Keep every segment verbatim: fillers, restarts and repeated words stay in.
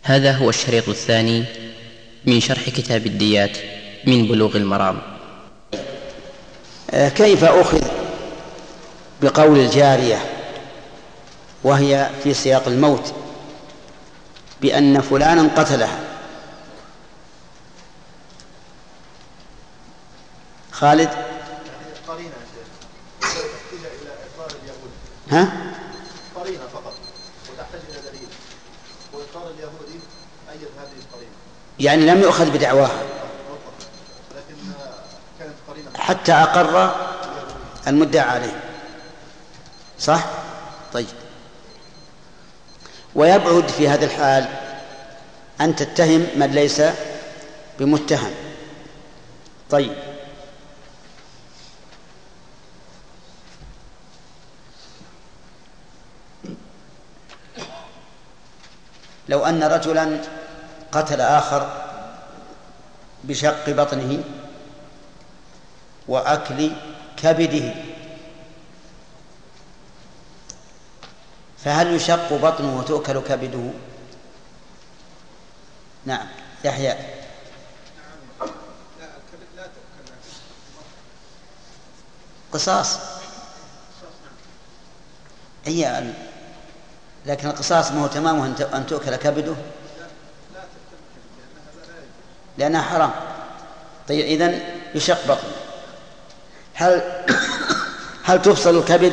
هذا هو الشريط الثاني من شرح كتاب الديات من بلوغ المرام. كيف أخذ بقول الجارية وهي في سياق الموت بأن فلانا قتلها؟ خالد. ها؟ قرينة فقط وتحتاج إلى دليل، وإقرار اليهودي أيد هذه القرينة، يعني لم يؤخذ بدعواها لكن كانت قرينة حتى أقر المدعى عليه، صح؟ طيب. ويبعد في هذا الحال أن تتهم من ليس بمتهم. طيب، لو أن رجلا قتل آخر بشق بطنه وأكل كبده، فهل يشق بطنه وتؤكل كبده؟ نعم يحيى. قصاص أي، لكن القصاص ما هو تمامه أن تؤكل كبده لأنها حرام. طيب إذن يشق بطنه. هل هل تفصل الكبد؟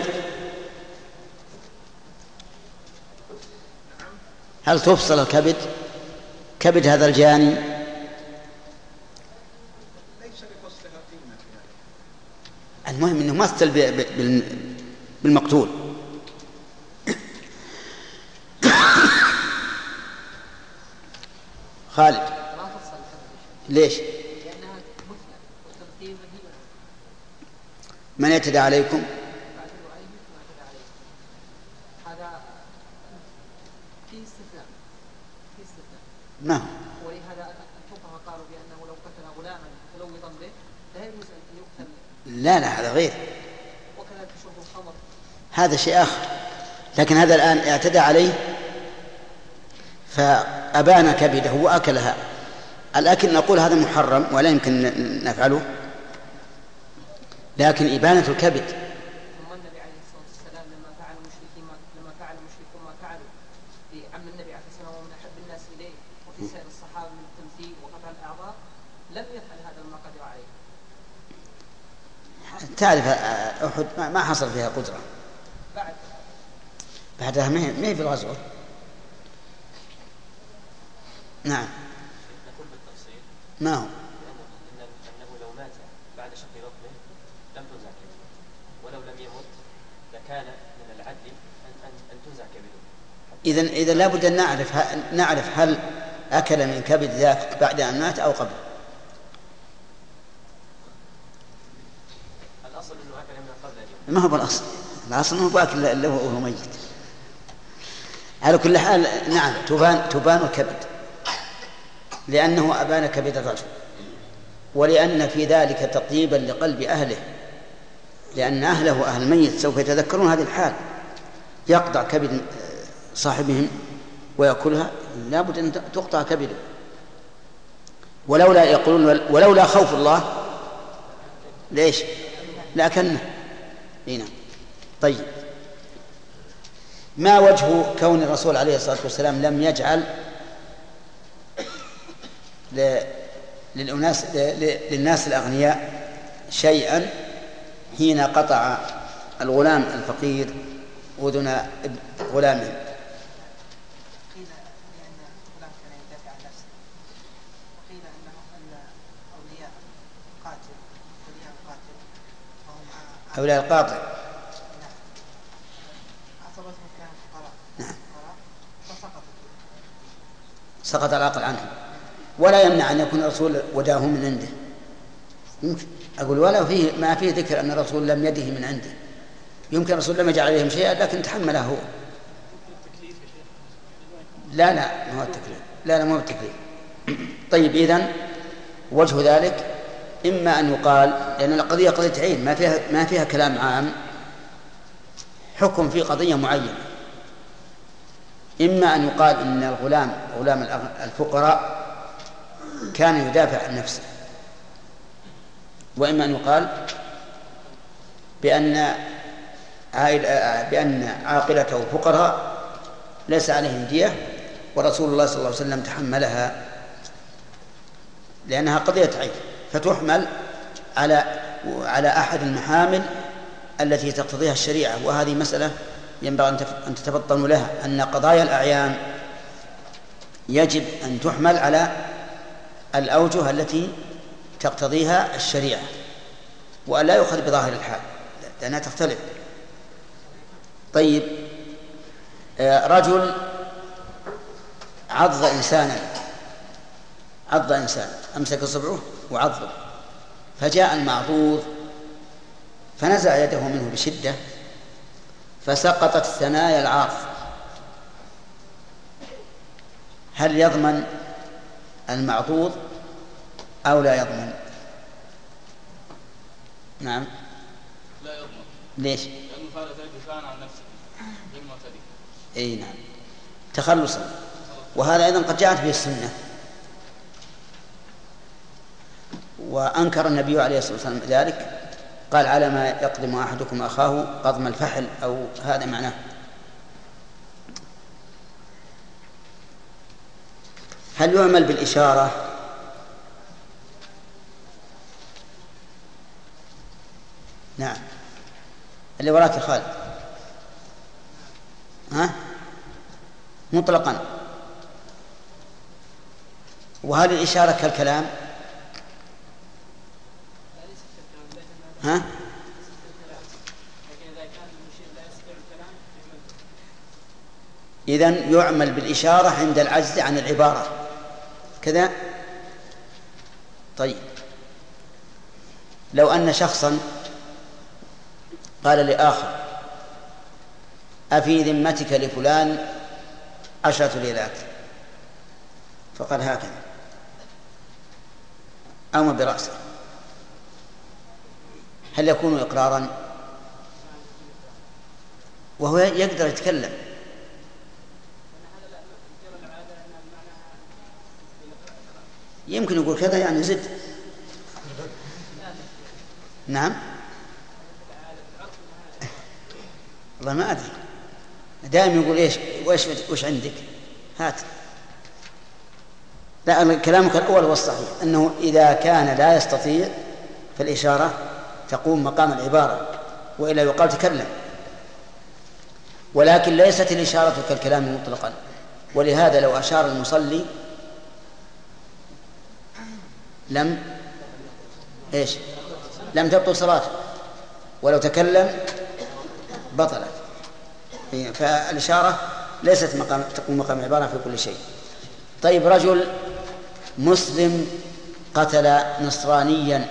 هل تفصل الكبد كبد هذا الجاني؟ المهم أنه مثل بالمقتول. خالد. ليش؟ من يعتدى عليكم؟ هذا في استثناء في استثناء نعم. ولهذا الفقهاء قالوا بأنه لو قتل غلاما ملوطا به لا يجوز أن يقتل. لا لا هذا غير، وكذلك شرب الخمر هذا شيء آخر. لكن هذا الآن اعتدى عليه فأبان كبده وأكلها. الأكل نقول هذا محرم ولا يمكن نفعله، لكن إبانة الكبد. ثم النبي عليه الصلاة والسلام لما فعل المشركين لما فعل المشركون ما فعلوا بعم النبي عليه الصلاة والسلام ومن أحب الناس إليه وفي سائر الصحابة من التمثيل وقطع الأعضاء لم يفعل هذا ما قدر عليه. تعرف أحد ما حصل فيها قدرة بعد بعدها ما هي في الغزوة. نعم. نقول بالتفصيل ما هو أنه لو مات بعد شق بطنه لم تنزع كبده، ولو لم يمت لكان من العدل أن أن تنزع كبده. إذن إذا لابد أن نعرف نعرف هل أكل من كبد ذاك بعد أن مات أو قبل. الأصل أنه أكل من قبل اليوم. ما هو بالأصل، الأصل أنه باكل اللي هو ميت. على كل حال نعم تبان تبان الكبد لأنه أبان كبد الرجل، ولأن في ذلك تطيبا لقلب أهله، لأن أهله وأهل الميت سوف يتذكرون هذه الحال، يقطع كبد صاحبهم ويأكلها، لابد أن تقطع كبده. ولولا يقولون ولولا خوف الله ليش لأكلنا هنا. طيب، ما وجه كون الرسول عليه الصلاة والسلام لم يجعل للناس للناس الأغنياء شيئا حين قطع الغلام الفقير أذن غلامه؟ قيل لأن فلان كان يدافع عن نفسه، وقيل أنه أن أولياء قاتل أولياء القاتل وهم أولياء القاطع عصبتهم كانت فقراء فسقطت سقط العقل عنهم. ولا يمنع أن يكون الرسول وداه من عنده، يمكن أقول ولا فيه ما فيه ذكر أن الرسول لم يده من عنده، يمكن الرسول لم يجعل عليهم شيئا لكن تحمله هو. لا لا ما هو التكليف، لا لا ما هو التكليف. طيب، إذن وجه ذلك إما أن يقال لأن القضية قضية عين ما فيها ما فيها كلام عام، حكم في قضية معينة، إما أن يقال إن الغلام غلام الفقراء كان يدافع عن نفسه، وإما أن يقال بأن بأن عاقلته فقراء ليس عليهم دية، ورسول الله صلى الله عليه وسلم تحملها لأنها قضية عيب، فتحمل على على أحد المحامل التي تقتضيها الشريعة. وهذه مسألة ينبغي أن تتفطنوا لها، أن قضايا الأعيان يجب أن تحمل على الأوجه التي تقتضيها الشريعة، وأن لا يؤخذ بظاهر الحال لأنها تختلف. طيب، رجل عض إنسانا عض إنسان أمسك صبعه وعضه، فجاء المعضوض فنزع يده منه بشدة فسقطت ثنايا العاض، هل يضمن المعضوض أو لا يضمن؟ نعم لا يضمن. ليش؟ لأنه فعل ذلك دفاعا عن نفسه بالمعتدي. أي نعم، تخلصا. وهذا أيضا قد جاءت به السنة، وأنكر النبي عليه الصلاة والسلام ذلك، قال على ما يقدم أحدكم أخاه قضم الفحل، أو هذا معناه. هل يعمل بالإشارة؟ نعم. اللي وراك خالد، ها؟ مطلقا. وهل الإشارة كالكلام؟ ها؟ إذن يعمل بالإشارة عند العجز عن العبارة كذا. طيب، لو أن شخصا قال لآخر أفي ذمتك لفلان عشرة ليلات، فقال هكذا أو برأسه، هل يكون إقرارا وهو يقدر يتكلم؟ يمكن يقول كذا يعني زد. نعم، والله ما أدري، دائما يقول إيش وإيش وإيش عندك هات. لا، كلامك الأول هو الصحيح، أنه إذا كان لا يستطيع فالإشارة تقوم مقام العبارة، وإلا يقال تكلم. ولكن ليست الإشارة كالكلام مطلقا، ولهذا لو أشار المصلي لم إيش لم تبطل صلاته، ولو تكلم بطلت. فالإشارة ليست مقام تقوم مقام العبارة في كل شيء. طيب، رجل مسلم قتل نصرانيا،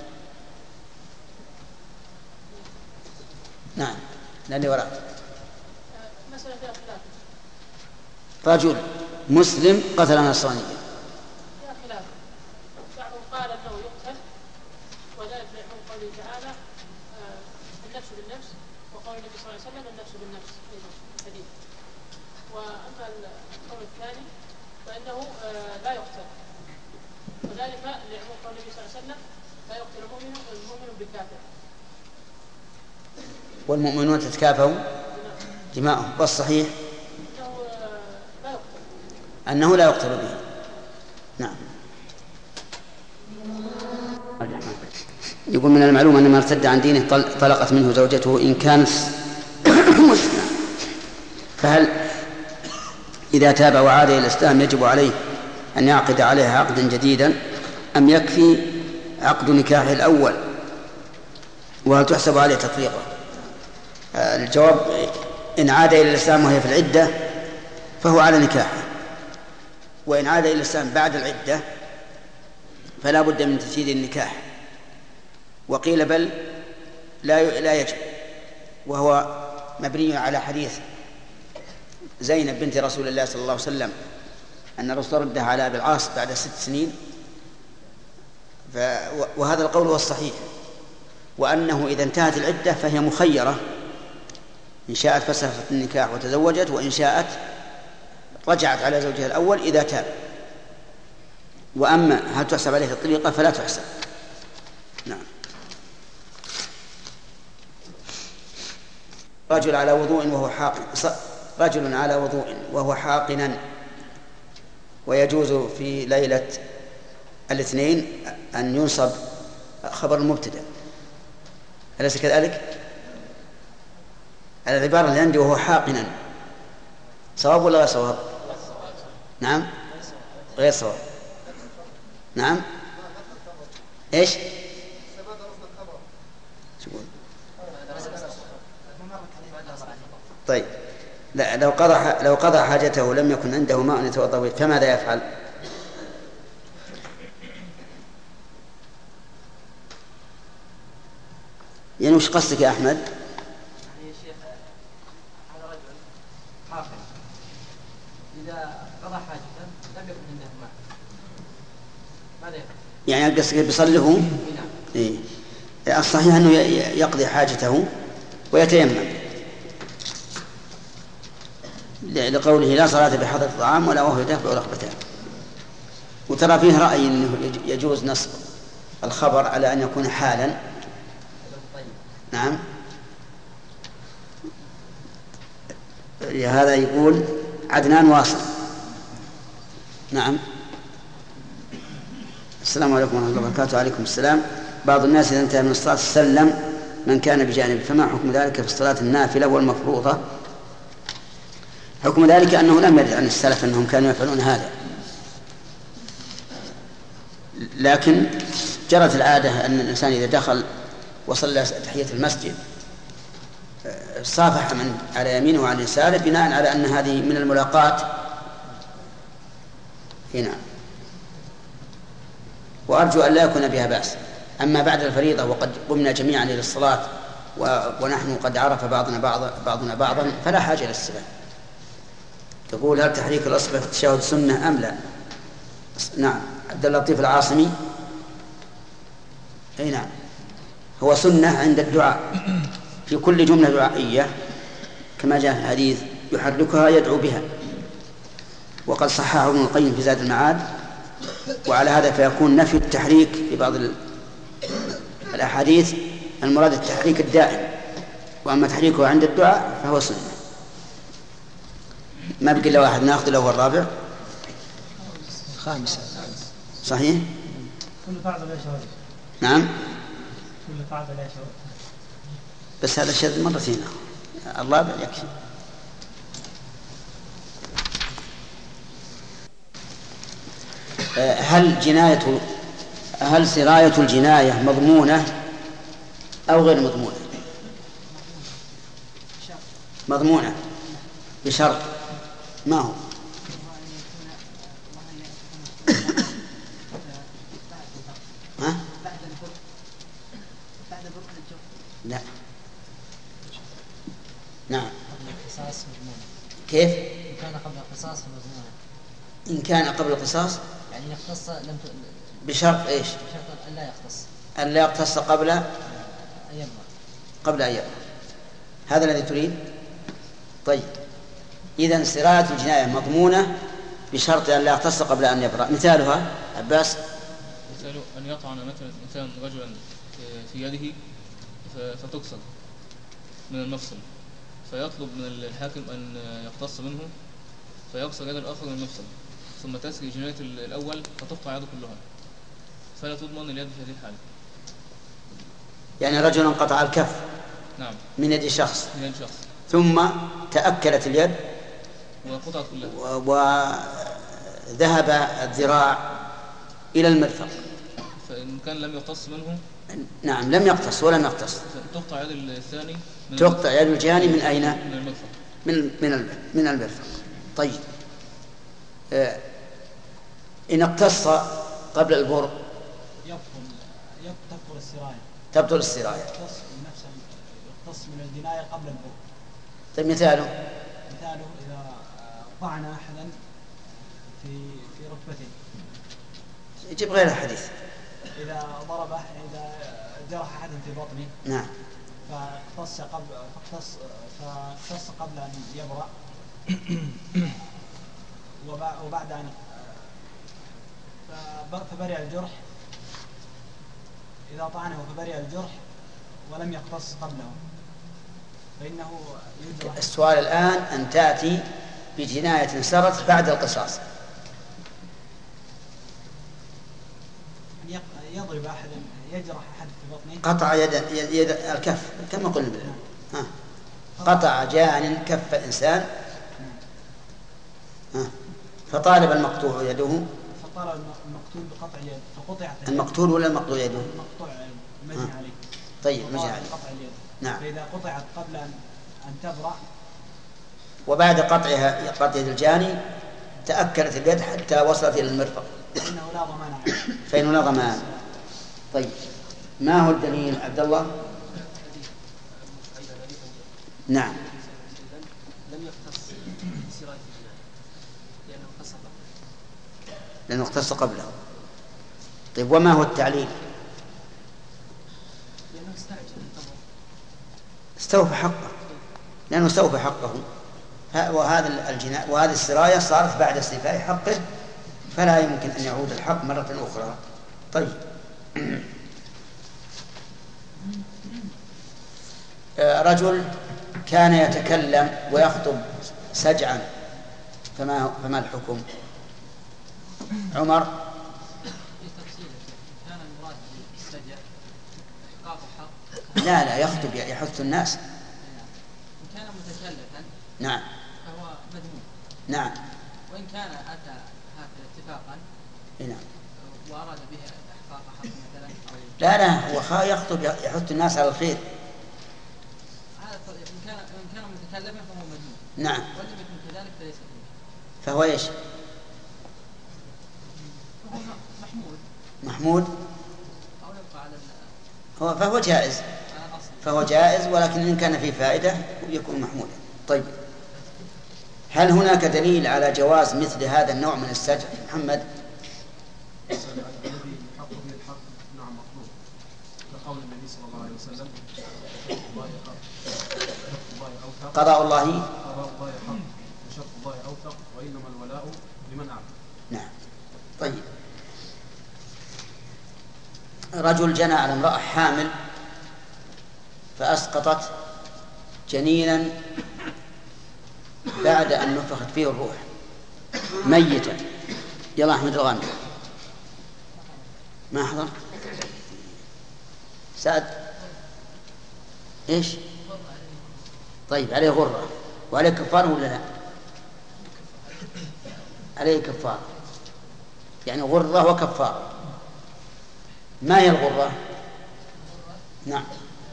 نعم لأني وراء، رجل مسلم قتل نصرانيا، بعضهم قال انه يقتل، وذلك لعموم قوله تعالى النفس بالنفس، وقول النبي صلى الله عليه وسلم النفس بالنفس حديث. واما القول الثاني فانه لا يقتل، وذلك لعموم قول النبي صلى الله عليه وسلم لا يقتل المؤمن المؤمن بالكافر، والمؤمنون تتكافوا دماؤهم. والصحيح أنه لا يقتل به. نعم. يقول من المعلوم أن من ارتد عن دينه طلقت منه زوجته إن كانت مسلمة، فهل إذا تاب وعاد إلى الإسلام يجب عليه أن يعقد عليها عقدا جديدا أم يكفي عقد نكاحه الأول؟ وهل تحسب عليه تطليقه؟ الجواب إن عاد إلى الإسلام وهي في العدة فهو على نكاحه، وإن عاد إلى الإسلام بعد العدة فلا بد من تجديد النكاح. وقيل بل لا لا يجب، وهو مبني على حديث زينب بنت رسول الله صلى الله عليه وسلم أن الرسول ردها على أبي العاص بعد ست سنين، وهذا القول هو الصحيح، وأنه إذا انتهت العدة فهي مخيرة، إن شاءت فسخت النكاح وتزوجت، وإن شاءت رجعت على زوجها الأول إذا تاب. وأما هل تحسب عليه الطليقة فلا تحسب. نعم. رجل على وضوء وهو حاقن رجل على وضوء وهو حاقنا، ويجوز في ليلة الاثنين أن ينصب خبر المبتدأ، أليس كذلك؟ العبارة اللي عندي وهو حاقنا صواب ولا غير صواب؟ نعم غير صواب. نعم ايش؟ طيب لا، لو قضى لو قضى حاجته لم يكن عنده ماء يتوضا به فماذا يفعل؟ يعني وش قصدك يا أحمد؟ يعني يا شيخ هذا رجل حاقن إذا قضى حاجته لم يكن عنده ماء ماذا يفعل؟ يعني قصدك بيصلي هو؟ نعم. إيه. الصحيح أنه يقضي حاجته ويتيمم، لقوله لا صلاة بحضرة الطعام ولا وهو يدافع رغبته. وترى فيه رأي أنه يجوز نصب الخبر على أن يكون حالا. نعم. هذا يقول عدنان واصل. نعم. السلام عليكم ورحمة الله وبركاته. عليكم السلام. بعض الناس إذا انتهى من الصلاة سلم من كان بجانب، فما حكم ذلك في الصلاة النافلة والمفروضة؟ حكم ذلك أنه لم يرد عن السلف أنهم كانوا يفعلون هذا، لكن جرت العادة أن الإنسان إذا دخل وصلى تحية المسجد صافح من على يمينه وعلى يساره بناء على أن هذه من الملاقات هنا، وأرجو أن لا يكون بها بأس. أما بعد الفريضة وقد قمنا جميعا إلى الصلاة ونحن قد عرف بعضنا بعض بعضنا بعضا فلا حاجة للسلام. تقول هل تحريك الأصبع في التشهد سنة أم لا؟ نعم. عبد اللطيف العاصمي. أي نعم، هو سنة عند الدعاء في كل جملة دعائية كما جاء في الحديث يحركها يدعو بها، وقد صححه ابن القيم في زاد المعاد. وعلى هذا فيكون نفي التحريك في بعض الأحاديث المراد التحريك الدائم، وأما تحريكه عند الدعاء فهو سنة. ما بقي إلا واحد ناخذ له الرابع خامسة. صحيح؟ كل قاعدة لا شهادة. نعم. كل قاعدة لا شهادة. بس هذا الشذ مرتين، الرابع يكفي. هل جناية هل سراية الجناية مضمونة أو غير مضمونة؟ مضمونة بشرط. ما هو؟ ها؟ لا. نعم. كيف؟ إن كان قبل القصاص مضمونة. إن كان قبل القصاص يعني يقتص لم ت... بشرط إيش؟ بشرط أن لا يقتص. أن لا يقتص قبل أن يبلغ. قبل أن يبلغ. هذا الذي تريد؟ طيب، إذن سراية الجناية مضمونة بشرط أن لا يقتص قبل أن يبرأ. مثالها عباس؟ مثاله أن يطعن مثلا إنسان رجلا في يده فتقصد من المفصل، فيطلب من الحاكم أن يقتص منه فيقصر يد الآخر من المفصل، ثم تسري جناية الأول فتقطع يده كلها، فلا تضمن اليد في هذه الحالة. يعني رجل قطع الكف نعم من يد شخص من يد شخص ثم تأكلت اليد وقطعت كلها وذهب الذراع إلى المرفق، فإن كان لم يقتص منه. نعم، لم يقتص ولم يقتص، تقطع يد الثاني من تقطع يد الجاني من أين؟ من المرفق. من من من المرفق. طيب، آه إن اقتص قبل البر يبطل تبطل السراية. تبطل السراية. يقتص من نفس يقتص من الجناية قبل البر. طيب، مثاله؟ مثاله إذا طعن أحدا في في ركبته. يجيب غير الحديث. إذا ضرب إذا جرح أحدا في بطنه. نعم. فاقتص قبل فاقتص فاقتص قبل أن يبرأ. وبع- وبعد أن فب- فبرئ الجرح، إذا طعنه فبرئ الجرح ولم يقتص قبله فإنه يجرح. السؤال الآن أن تأتي بجناية سرت بعد القصاص. يق- يضرب أحد، يجرح أحد في بطنه. قطع يد, يد, يد الكف كما قلنا. ها. قطع جان كف إنسان، ها. فطالب المقطوع يده، فطال المقتول بقطع يد فقطعت اليد. المقتول ولا المقطوع يده؟ المقطوع مجني ها. عليه. طيب فطال مجني عليه. بقطع اليد. نعم. فإذا قطعت قبل أن أن تبرأ وبعد قطعها قطع يد الجاني تأكلت اليد حتى وصلت إلى المرفق، فإنه لا ضمان عليه. فإنه لا ضمان. طيب ما هو الدليل عبد الله؟ نعم. لم يختص بسراية الجناية لأنه اختص قبله. لأنه اختص قبله. طيب وما هو التعليل؟ لأنه استعجل الأمر. استوفى حقه، لأنه استوفى حقه. وهذا الجناء وهذه السراية صارت بعد استيفاء حقه، فلا يمكن أن يعود الحق مرة أخرى. طيب رجل كان يتكلم ويخطب سجعا، فما فما الحكم؟ عمر. في تفصيل كان المراد بالسجع إحقاق حق. لا لا يخطب يحث الناس. إن كان متكلفا نعم. فهو مذموم. نعم. وإن كان أتى هكذا اتفاقا نعم. وأراد به إحقاق حق مثلا أو لا لا هو خا يخطب يحث الناس على الخير. هذا إن كان إن كان متكلفا فهو مذموم. نعم. ولم يكن كذلك فليس فيه. فهو ايش؟ فهو محمود. محمود. أو يبقى على هو فهو جائز. على الأصل. فهو جائز، ولكن إن كان فيه فائدة يكون محمودا. طيب هل هناك دليل على جواز مثل هذا النوع من السجع؟ محمد. الذي يحق به الحق نعم مطلوب، كقول النبي صلى الله عليه وسلم قضاء الله قضاء الله حق وشرط الله أوثق وإنما الولاء لمن أعلم. نعم. طيب رجل جنى على امرأة حامل فأسقطت جنينا بعد أن نفخت فيه الروح ميتا. يلا أحمد الغامدي. ما حضر سعد إيش؟ طيب عليه غرة وعليه كفارة ولا لا؟ عليه كفارة، يعني غرة وكفارة. ما هي الغرة؟ نعم.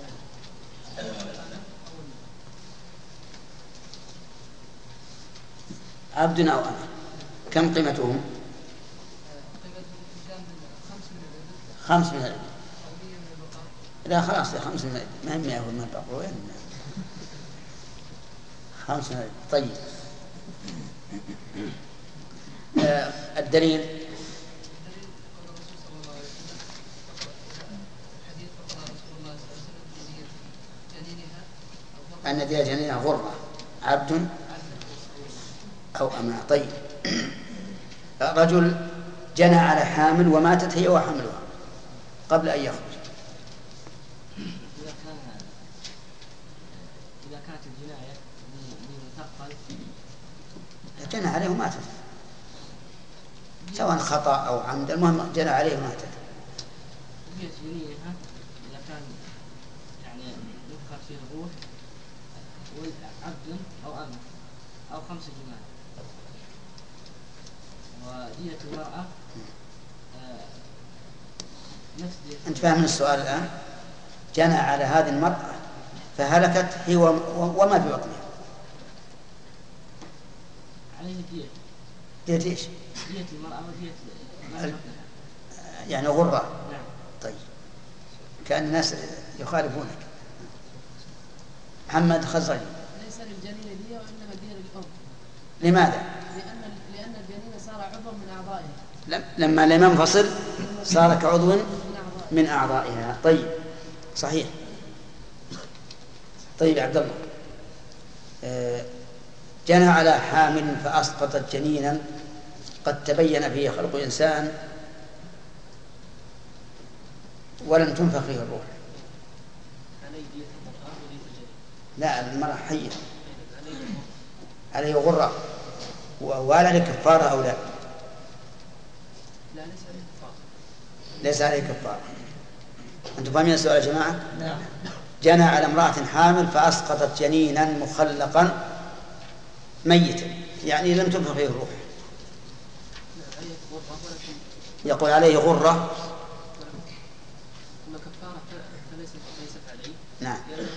عبد أو أنا. كم قيمتهم؟ خمس من العبد. لا خلاص يا خمس من العبد، ما هي مئة وما البقر. خمس من العبد. طيب آه الدليل أن فيها جنينها غرة عبد أو أمة. طيب رجل جنى على حامل وماتت هي وحملها قبل أن يخرج. إذا كان إذا كانت الجناية لمثقل جنى عليه وماتت سواء خطأ أو عمد، المهم جنى عليه وماتت. هي جنينها إذا كان يعني يذكر فيه الروح عبد أو أمة أو خمس جمال. ودية المرأة نفس دية. أنت فاهم السؤال الآن؟ جنى على هذه المرأة فهلكت هي وما في بطنها. عليه دية. دية إيش؟ دية المرأة ودية ال... يعني غرة. نعم. طيب كأن الناس يخالفونك. محمد خزرجي. ليس للجنين دية وإنما دية للأم. لماذا؟ لأن لأن الجنين صار عضوا من أعضائها. لما لم ينفصل صار كعضو من أعضائها. طيب صحيح. طيب عبد الله، جنى على حامل فأسقطت جنينا قد تبين فيه خلق الإنسان ولم تنفخ فيه الروح. لا، المرأة حية عليه غرة، ولا عليه كفارة أو لا؟ ليس عليه كفارة. أنتم فاهمين السؤال يا جماعة؟ نعم. جنى على امرأة حامل فأسقطت جنينا مخلقا ميتا، يعني لم تنفخ فيه الروح. يقول عليه غرة. نعم.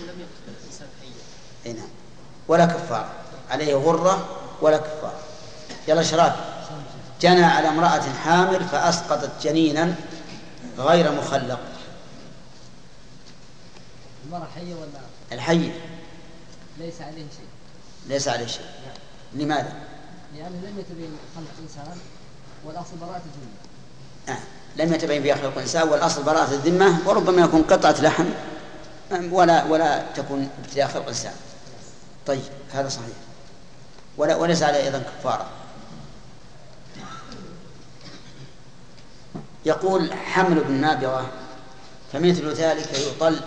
نعم. ولا كفارة، عليه غرة ولا كفارة. يلا شراب. جنى على امرأة حامل فأسقطت جنينا غير مخلق. المرأة حية ولا؟ الحية ليس عليه شيء. ليس عليه شيء. لماذا؟ يعني لم يتبين خلق الإنسان والأصل براءة الذمة. آه. لم يتبين فيها خلق الإنسان والأصل براءة الذمة، وربما يكون قطعة لحم ولا ولا تكون ابتداء خلق الإنسان. طيب هذا صحيح. ولا وليس عليه أيضا كفارة. يقول حمل بالنابغة فمثل ذلك يطل.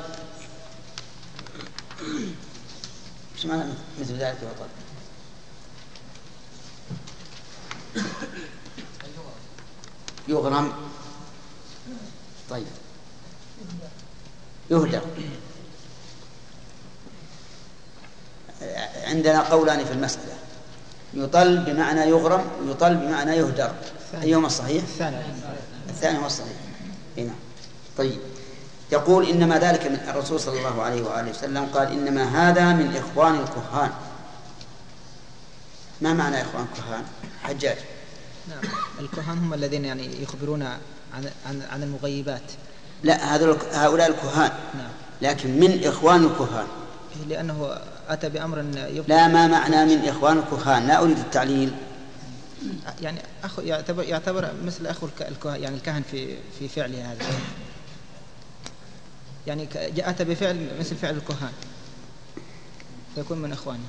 ايش معنى مثل ذلك يطل؟ يغرم. طيب يهدر. عندنا قولان في المسألة، يطل بمعنى يغرم ويطل بمعنى يهدر. أيهما الصحيح؟ الثاني. الثاني هو الصحيح. هنا. طيب يقول إنما ذلك من الرسول صلى الله عليه وآله وسلم قال إنما هذا من إخوان الكهان. ما معنى إخوان الكهان؟ حجاج. نعم، الكهان هم الذين يعني يخبرون عن عن عن المغيبات. لا، هؤلاء الكهان. نعم. لكن من إخوان الكهان لأنه أتى بأمر يبقى. لا، ما معنى من إخوان الكهان؟ لا أريد التعليل. يعني أخو يعتبر يعتبر مثل أخو الكهان، يعني الكهن في في فعله هذا، يعني أتى بفعل مثل فعل الكهان فيكون من إخوانه.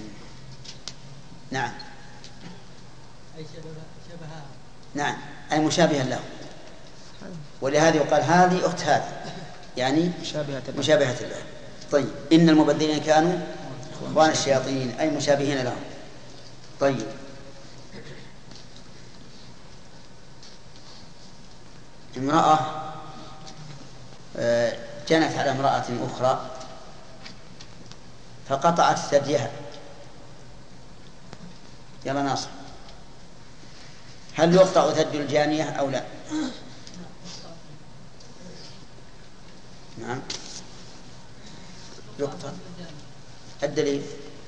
نعم. أي شبه. نعم، أي مشابها له. ولهذا يقال هذه أخت هذا، يعني مشابهة له. مشابهة له. طيب إن المبذلين كانوا إخوان الشياطين، أي مشابهين لهم. طيب امرأة جنت على امرأة أخرى فقطعت ثديها. يلا ناصر، هل يقطع ثدي الجانية أو لا؟ نعم يقطع. الدليل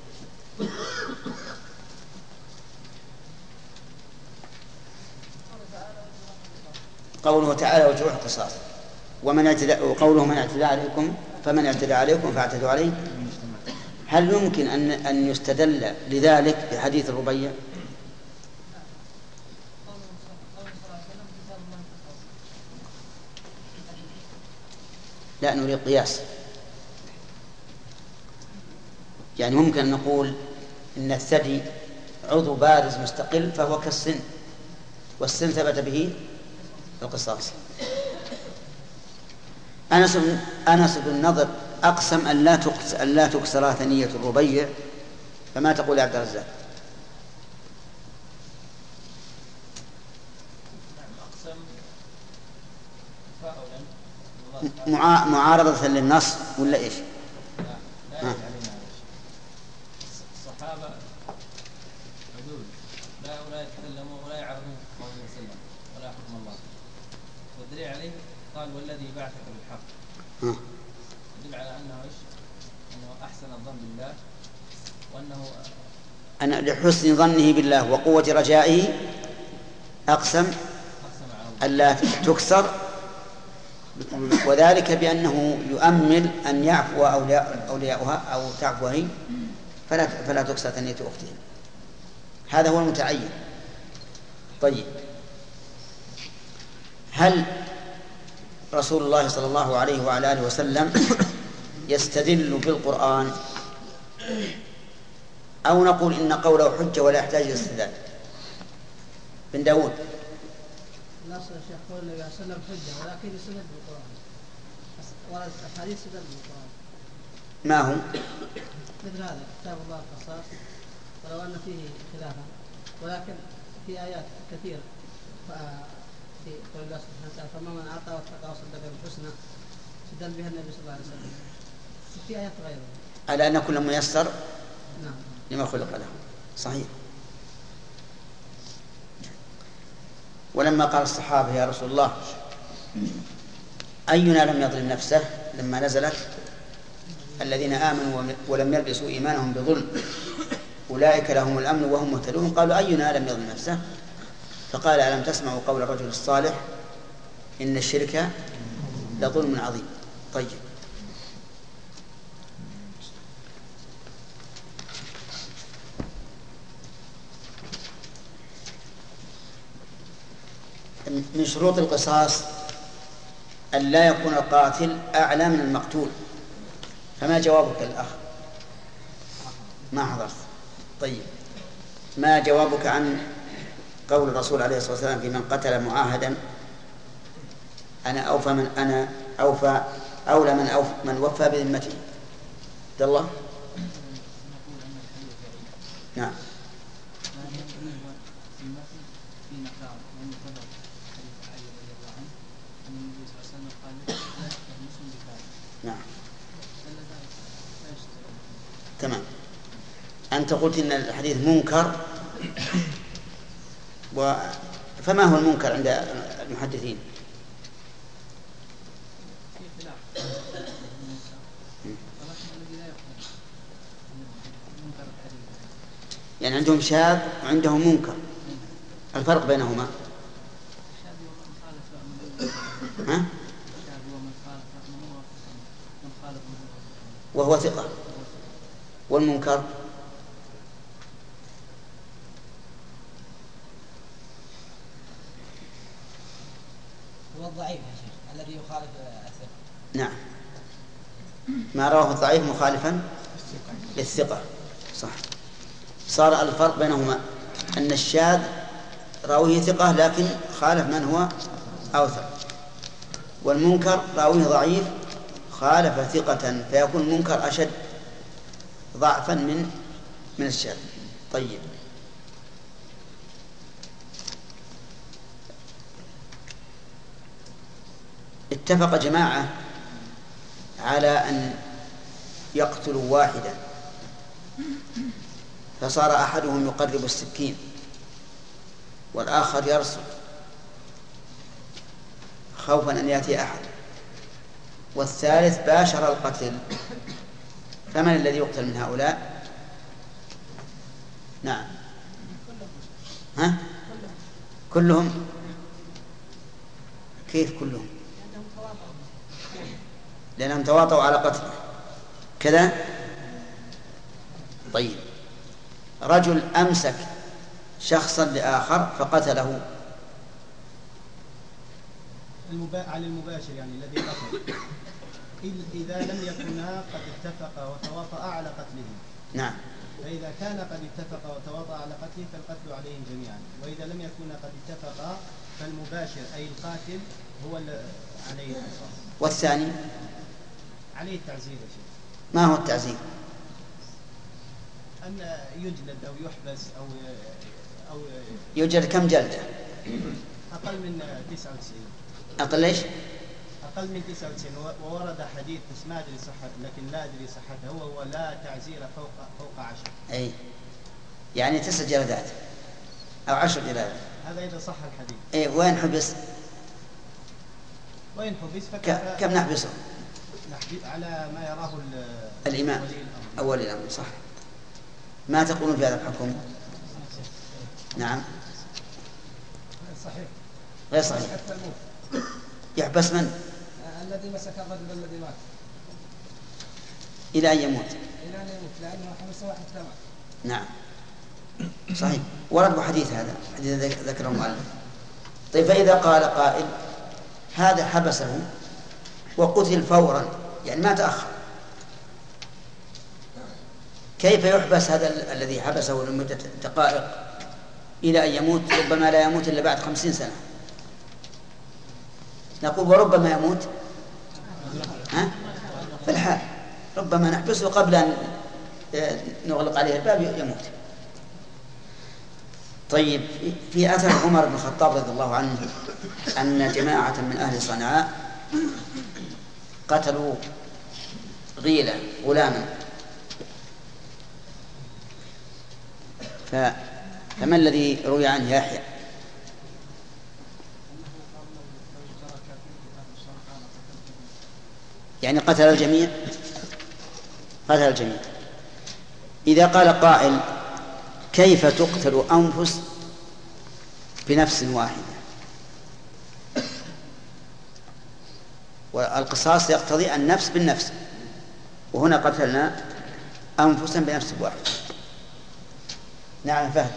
قوله تعالى وجوع القصاص، ومن اعتدى، وقوله من اعتدى عليكم فمن اعتدى عليكم فاعتدوا عليه. هل يمكن أن أن يستدل لذلك بحديث الربيع؟ لا، نريد قياس. يعني ممكن أن نقول إن الثدي عضو بارز مستقل فهو كالسن، والسن ثبت به القصاص. أنس أنس بن نضر أقسم أن لا تكسر, أن لا تكسر ثنية الربيع، فما تقول يا عبد الرزاق؟ مع... معارضة للنص ولا إيش؟ لا لا الصحابة عدول لا ولا يتكلمون ولا يعرفون قول الله وسلم ولا حكم الله، والدليل عليه قال والذي بعثك بالحق. يدل على أنه إيش؟ أنه أحسن الظن بالله، وأنه أنا لحسن ظنه بالله وقوة رجائه أقسم ألا تكسر، وذلك بأنه يؤمل أن يعفو أولياء أولياؤها أو تعفو هي فلا فلا تكسر ثنية أختهم. هذا هو المتعين. طيب هل رسول الله صلى الله عليه وعلى آله وسلم يستدل بالقرآن أو نقول إن قوله حجة ولا يحتاج إلى استدلال؟ بن داود. لا يا شيخ قول النبي صلى الله عليه وسلم حجة ولكن يستدل بالقرآن، ورد الحديث يستدل بالقرآن. ما هو؟ مثل هذا كتاب الله القصاص ولو أن فيه خلافا، ولكن في آيات كثيرة في قول الله سبحانه وتعالى فما من أعطى واتقى وصدق بالحسنى استدل بها النبي صلى الله عليه وسلم. في آيات غيره على أن كل ميسر نعم لما خلق له. صحيح. ولما قال الصحابة يا رسول الله أينا لم يظلم نفسه لما نزلت الذين آمنوا ولم يلبسوا إيمانهم بظلم أولئك لهم الأمن وهم مهتدون، قالوا أينا لم يظلم نفسه، فقال ألم تسمعوا قول الرجل الصالح إن الشرك لظلم عظيم. طيب، من شروط القصاص أن لا يكون القاتل أعلى من المقتول. فما جوابك الأخ؟ ما حضرت. طيب، ما جوابك عن قول الرسول عليه الصلاة والسلام في من قتل معاهدا أنا أوفى من أنا أوفى أولى من أوفى من وفى بذمته؟ عبد الله. نعم. نعم تمام. أنت قلت إن الحديث منكر، و... فما هو المنكر عند المحدثين؟ يعني عندهم شاذ وعندهم منكر، الفرق بينهما ها؟ وهو ثقة، والمنكر هو الضعيف يا شيخ الذي يخالف الثقة. نعم، ما رواه الضعيف مخالفا للثقة. صح. صار الفرق بينهما أن الشاذ راويه ثقة لكن خالف من هو أوثق، والمنكر راويه ضعيف خالف ثقة، فيكون المنكر أشد ضعفا من من الشاذ. طيب، اتفق جماعة على أن يقتلوا واحدا، فصار أحدهم يقرب السكين والآخر يرصد خوفا أن يأتي أحد، والثالث باشر القتل، فمن الذي يقتل من هؤلاء؟ نعم. ها؟ كلهم؟ كيف كلهم؟ لأنهم تواطؤوا على قتله كذا. طيب، رجل أمسك شخصا لآخر فقتله على المباشر، يعني الذي قتل، إذا لم يكونا قد اتفقا وتواطأ على قتله. نعم. فإذا كان قد اتفقا وتواطأ على قتله فالقتل عليهم جميعا، وإذا لم يكونا قد اتفقا فالمباشر أي القاتل هو عليه القصاص. والثاني عليه التعزير يا شيخ. ما هو التعزير؟ أن يجلد أو يحبس أو أو يجلد كم جلدة؟ أقل من تسعة وتسعين. أقل ليش؟ أقل من تسعة وتسعين. وورد حديث بس ما أدري صحة، لكن لا أدري صحته، هو هو لا تعزير فوق فوق عشر. أي يعني تسع جلدات أو عشر جلدات. هذا إذا صح الحديث. إيه، وين حبس؟ وين حبس؟ ك... كم نحبسه؟ على ما يراه الإمام أول الأمر. صح. ما تقولون في هذا الحكم؟ نعم. صحيح. غير صحيح. يحبس من؟ الذي مسك الرجل الذي مات إلى أن يموت. إلى أن يموت لأنه حبس واحد ثمن. نعم صحيح، ورد حديث هذا حديث ذكره المؤلف. طيب، فإذا قال قائل هذا حبسه وقتل فورا، يعني ما تأخر، كيف يحبس هذا الذي حبسه لمدة دقائق إلى أن يموت ربما لا يموت إلا بعد خمسين سنة، نقول وربما يموت ها؟ في الحال ربما نحبسه قبل أن نغلق عليه الباب يموت. طيب في أثر عمر بن الخطاب رضي الله عنه أن جماعة من أهل صنعاء قتلوا غيلة غلاما، فما الذي روي عنه يحيى؟ يعني قتل الجميع؟ قتل الجميع. إذا قال قائل كيف تقتل أنفس بنفس واحدة؟ والقصاص يقتضي النفس بالنفس، وهنا قتلنا أنفسا بنفس واحدة. نعم فهد.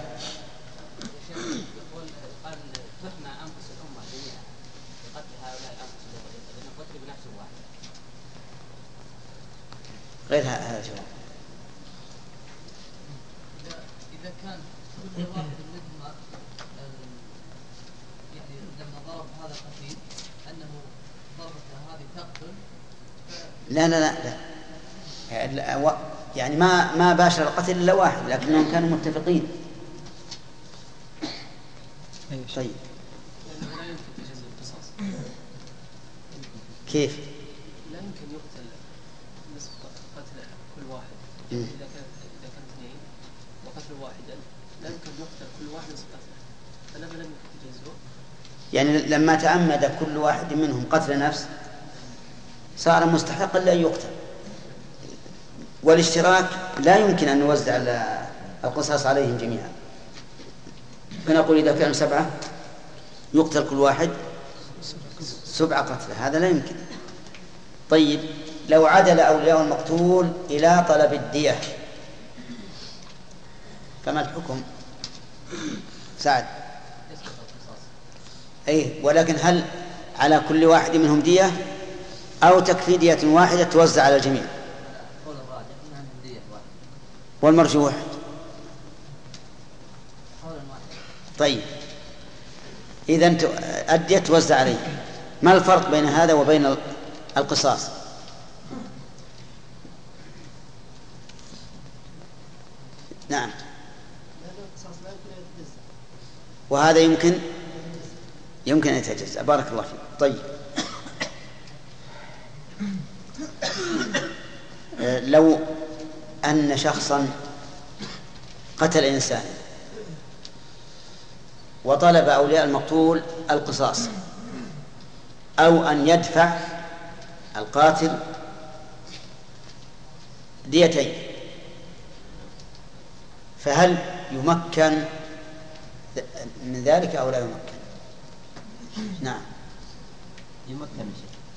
يقول قال تحمى أنفس الأمة جميعا بقتل هؤلاء الأنفس الذين قتلوا بنفس واحدة. غير هذا الجواب. إذا كان كل واحد منهما يعني لما ضرب هذا القتيل أنه ضربة هذه تقتل. لا لا لا, لا. يعني ما ما باشر القتل إلا واحد، لكنهم كانوا متفقين. طيب كيف؟ لا يمكن يقتل نصف قتل كل واحد. إذا كان إذا كان اثنين وقتل واحدا لا يمكن يقتل كل واحد نصف قتله، فلما لم يكن تجزئه. يعني لما تعمد كل واحد منهم قتل نفس صار مستحقا لا يقتل. والاشتراك لا يمكن أن نوزع القصاص عليهم جميعا، فنقول إذا كانوا سبعة يقتل كل واحد سبعة قتلة، هذا لا يمكن. طيب لو عدل أولياء المقتول إلى طلب الدية فما الحكم؟ سعد. أي ولكن هل على كل واحد منهم دية أو تكفي دية واحدة توزع على الجميع؟ والمرجوح. طيب إذن الدية توزع عليه. ما الفرق بين هذا وبين القصاص؟ نعم. وهذا يمكن يمكن أن يتجزأ. بارك الله فيك. طيب لو أن شخصا قتل إنسان وطلب أولياء المقتول القصاص أو أن يدفع القاتل ديتين، فهل يمكن من ذلك أو لا يمكن؟ نعم يمكن.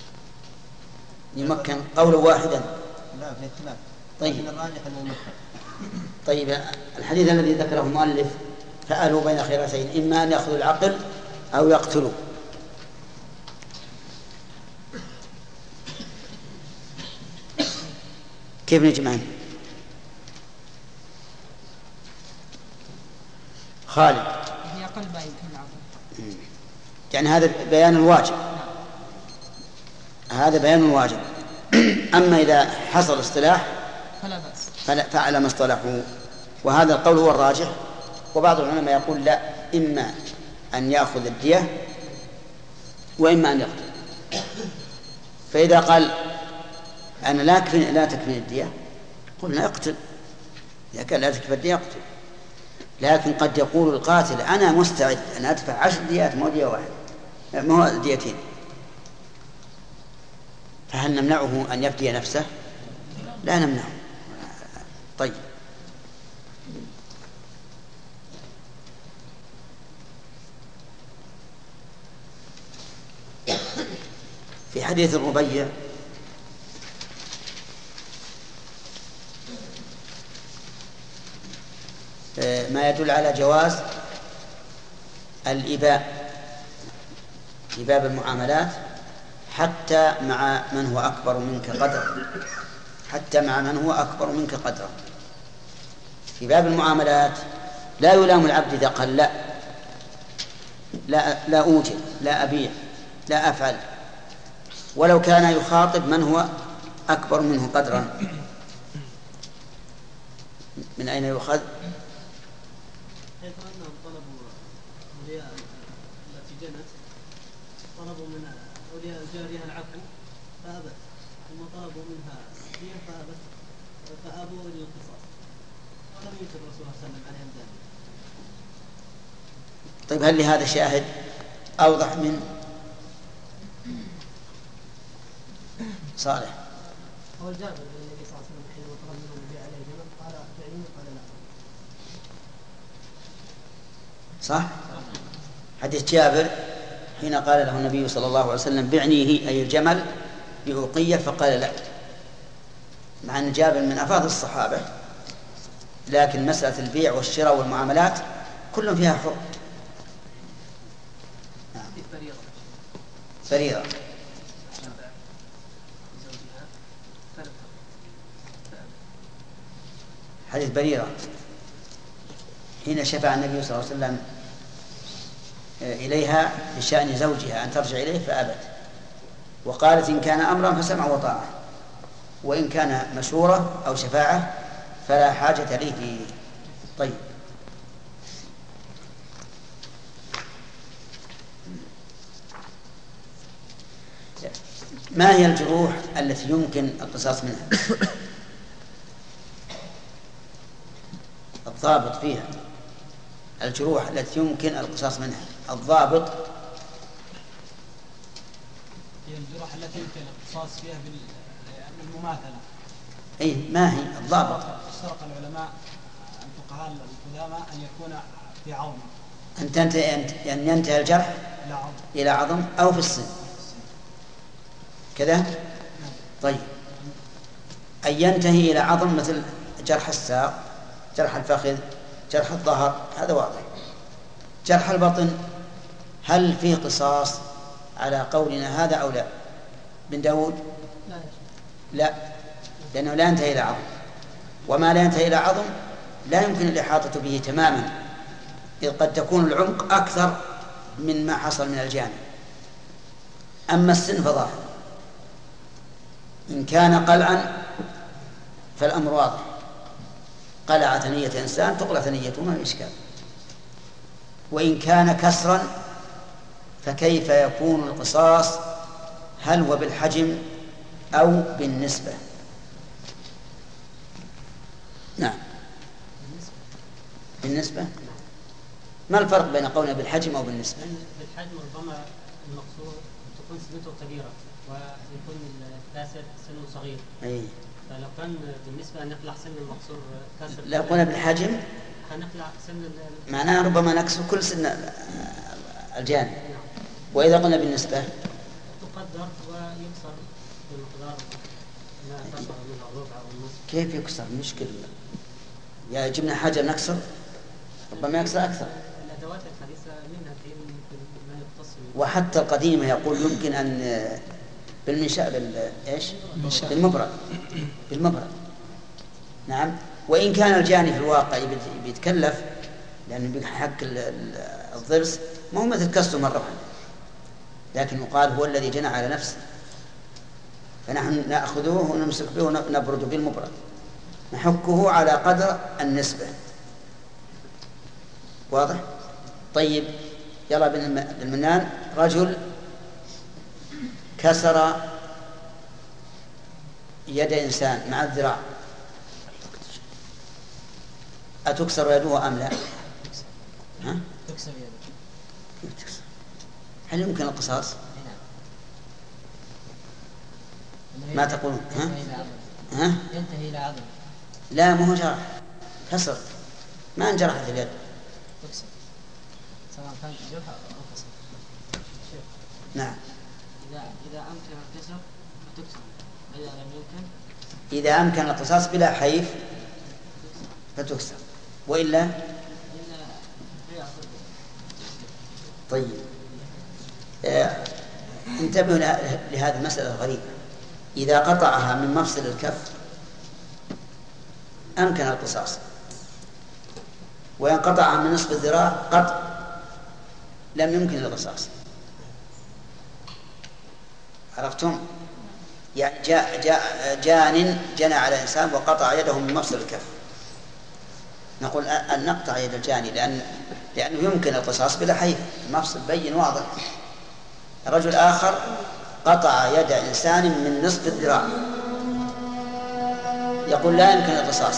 يمكن قولا واحدا. لا في خلاف. طيب الراجح أنه يمكن. طيب الحديث الذي ذكره المؤلف فألوا بين خيرتين إما أن يأخذوا العقل أو يقتلوا، كيف نجمعهم؟ خالد. هي أقل ما يمكن العقل. يعني هذا بيان الواجب. هذا بيان الواجب. أما إذا حصل اصطلاح فلا بأس. فعلى ما اصطلحوا، وهذا القول هو الراجح. وبعض العلماء يقول لا، إما أن يأخذ الدية وإما أن يقتل. فإذا قال أنا لا تكفي لا تكفي الدية قلنا اقتل، إذا كان لا تكفي الدية اقتل. لكن قد يقول القاتل أنا مستعد أن أدفع عشر ديات مو دية واحدة مو ديتين، فهل نمنعه أن يفدي نفسه؟ لا نمنعه. طيب في حديث الربيع ما يدل على جواز الإباء، إباء المعاملات حتى مع من هو أكبر منك قدرا، حتى مع من هو أكبر منك قدرا. في باب المعاملات لا يلام العبد إذا قال لا لا لا أوجب لا أبيع لا أفعل، ولو كان يخاطب من هو أكبر منه قدرا. من أين يؤخذ؟ حيث أنهم طلبوا أولياء التي جنت، طلبوا من أولياء جارها العفو فأبت، ثم طلبوا منها دية فأبت فأبوا إلى القصاص، ولم ينكر الرسول صلى الله عليه وسلم عليهم ذلك. طيب هل لهذا شاهد أوضح من صالح؟ هو الجابر النبي صلى الله عليه وسلم حينما طلب منهم البيع عليه جمل قال فعلين قال لا. صح؟ حديث جابر حين قال له النبي صلى الله عليه وسلم بعنيه أي الجمل بأوقية فقال لا، مع أن جابر من أفاضل الصحابة، لكن مسألة البيع والشراء والمعاملات كل فيها حر. فريضة. حديث بريرة حين شفع النبي صلى الله عليه وسلم إليها بشأن زوجها أن ترجع إليه فأبت، وقالت إن كان أمرا فسمع وطاعة، وإن كان مشورة أو شفاعة فلا حاجة لي فيه. طيب ما هي الجروح التي يمكن القصاص منها؟ الضابط فيها الجروح التي يمكن القصاص منها، الضابط هي الجروح التي يمكن القصاص فيها بالمماثلة. أي ما هي الضابط؟ اشترط العلماء الفقهاء القدامى أن يكون في عظم، أن تنتهي أن ينتهي الجرح إلى عظم أو في السن كذا. طيب أن ينتهي إلى عظم مثل جرح الساق، جرح الفخذ، جرح الظهر، هذا واضح. جرح البطن هل فيه قصاص على قولنا هذا أو لا؟ بن داود لا، لأنه لا ينتهي إلى عظم، وما لا ينتهي إلى عظم لا يمكن الإحاطة به تماما، إذ قد تكون العمق أكثر من ما حصل من الجانب. أما السن فظاهر، إن كان قلعا فالأمر واضح، قلع ثنية إنسان تقلع ثنيته ما إشكال. وإن كان كسرا فكيف يكون القصاص؟ هل هو بالحجم أو بالنسبة؟ نعم بالنسبة. ما الفرق بين قولنا بالحجم أو بالنسبة؟ بالحجم ربما المقصود تكون سنته كبيرة ويكون الكاسر سنه صغير. أي. فلو كان بالنسبة نقلع سن المقصور كاسر، لو قلنا بالحجم هنقلع سن معناه ربما نكسر كل سن الجانب. وإذا قلنا بالنسبة تقدر ويكسر بمقدار ما تصل من الربع أو النصف. كيف يكسر؟ مشكلة يا جبنا حاجة نكسر ربما يكسر أكثر. الأدوات الحديثة منها كثير ما يختص. وحتى القديمة يقول يمكن أن بالمنشاء بال إيش؟ بالمبرد بالمبرد. نعم. وإن كان الجاني في الواقع بيتكلف لأنه بحق الضرس ما هو مثل كسره مرة واحدة، لكن يقال هو الذي جنى على نفسه، فنحن نأخذه ونمسك به ونبرد بالمبرد، نحكه على قدر النسبة. واضح؟ طيب يلا بالمنان. رجل كسر يد إنسان مع الذراع، أتكسر يده أم لا؟ ها؟ تكسر يده. هل يمكن القصاص؟ ما تقولون؟ ها؟ ها؟ ينتهي إلى عظم. لا مو جرح، كسر، ما انجرحت اليد. تكسر سواء كان جرح أو كسر. نعم. إذا إذا أمكن الكسر فتكسر، إذا لم يمكن إذا أمكن القصاص بلا حيف فتكسر، وإلا طيب. آه. انتبهوا لهذه المسألة الغريبة. إذا قطعها من مفصل الكف أمكن القصاص، وإن قطع من نصف الذراع قطع لم يمكن القصاص. عرفتم؟ يعني جاء جاء جان جنى على إنسان وقطع يده من مفصل الكف، نقول أن نقطع يد الجاني لأن لأنه يمكن القصاص بلا حيف، المفصل بين واضح. رجل آخر قطع يد إنسان من نصف الذراع، يقول لا يمكن القصاص،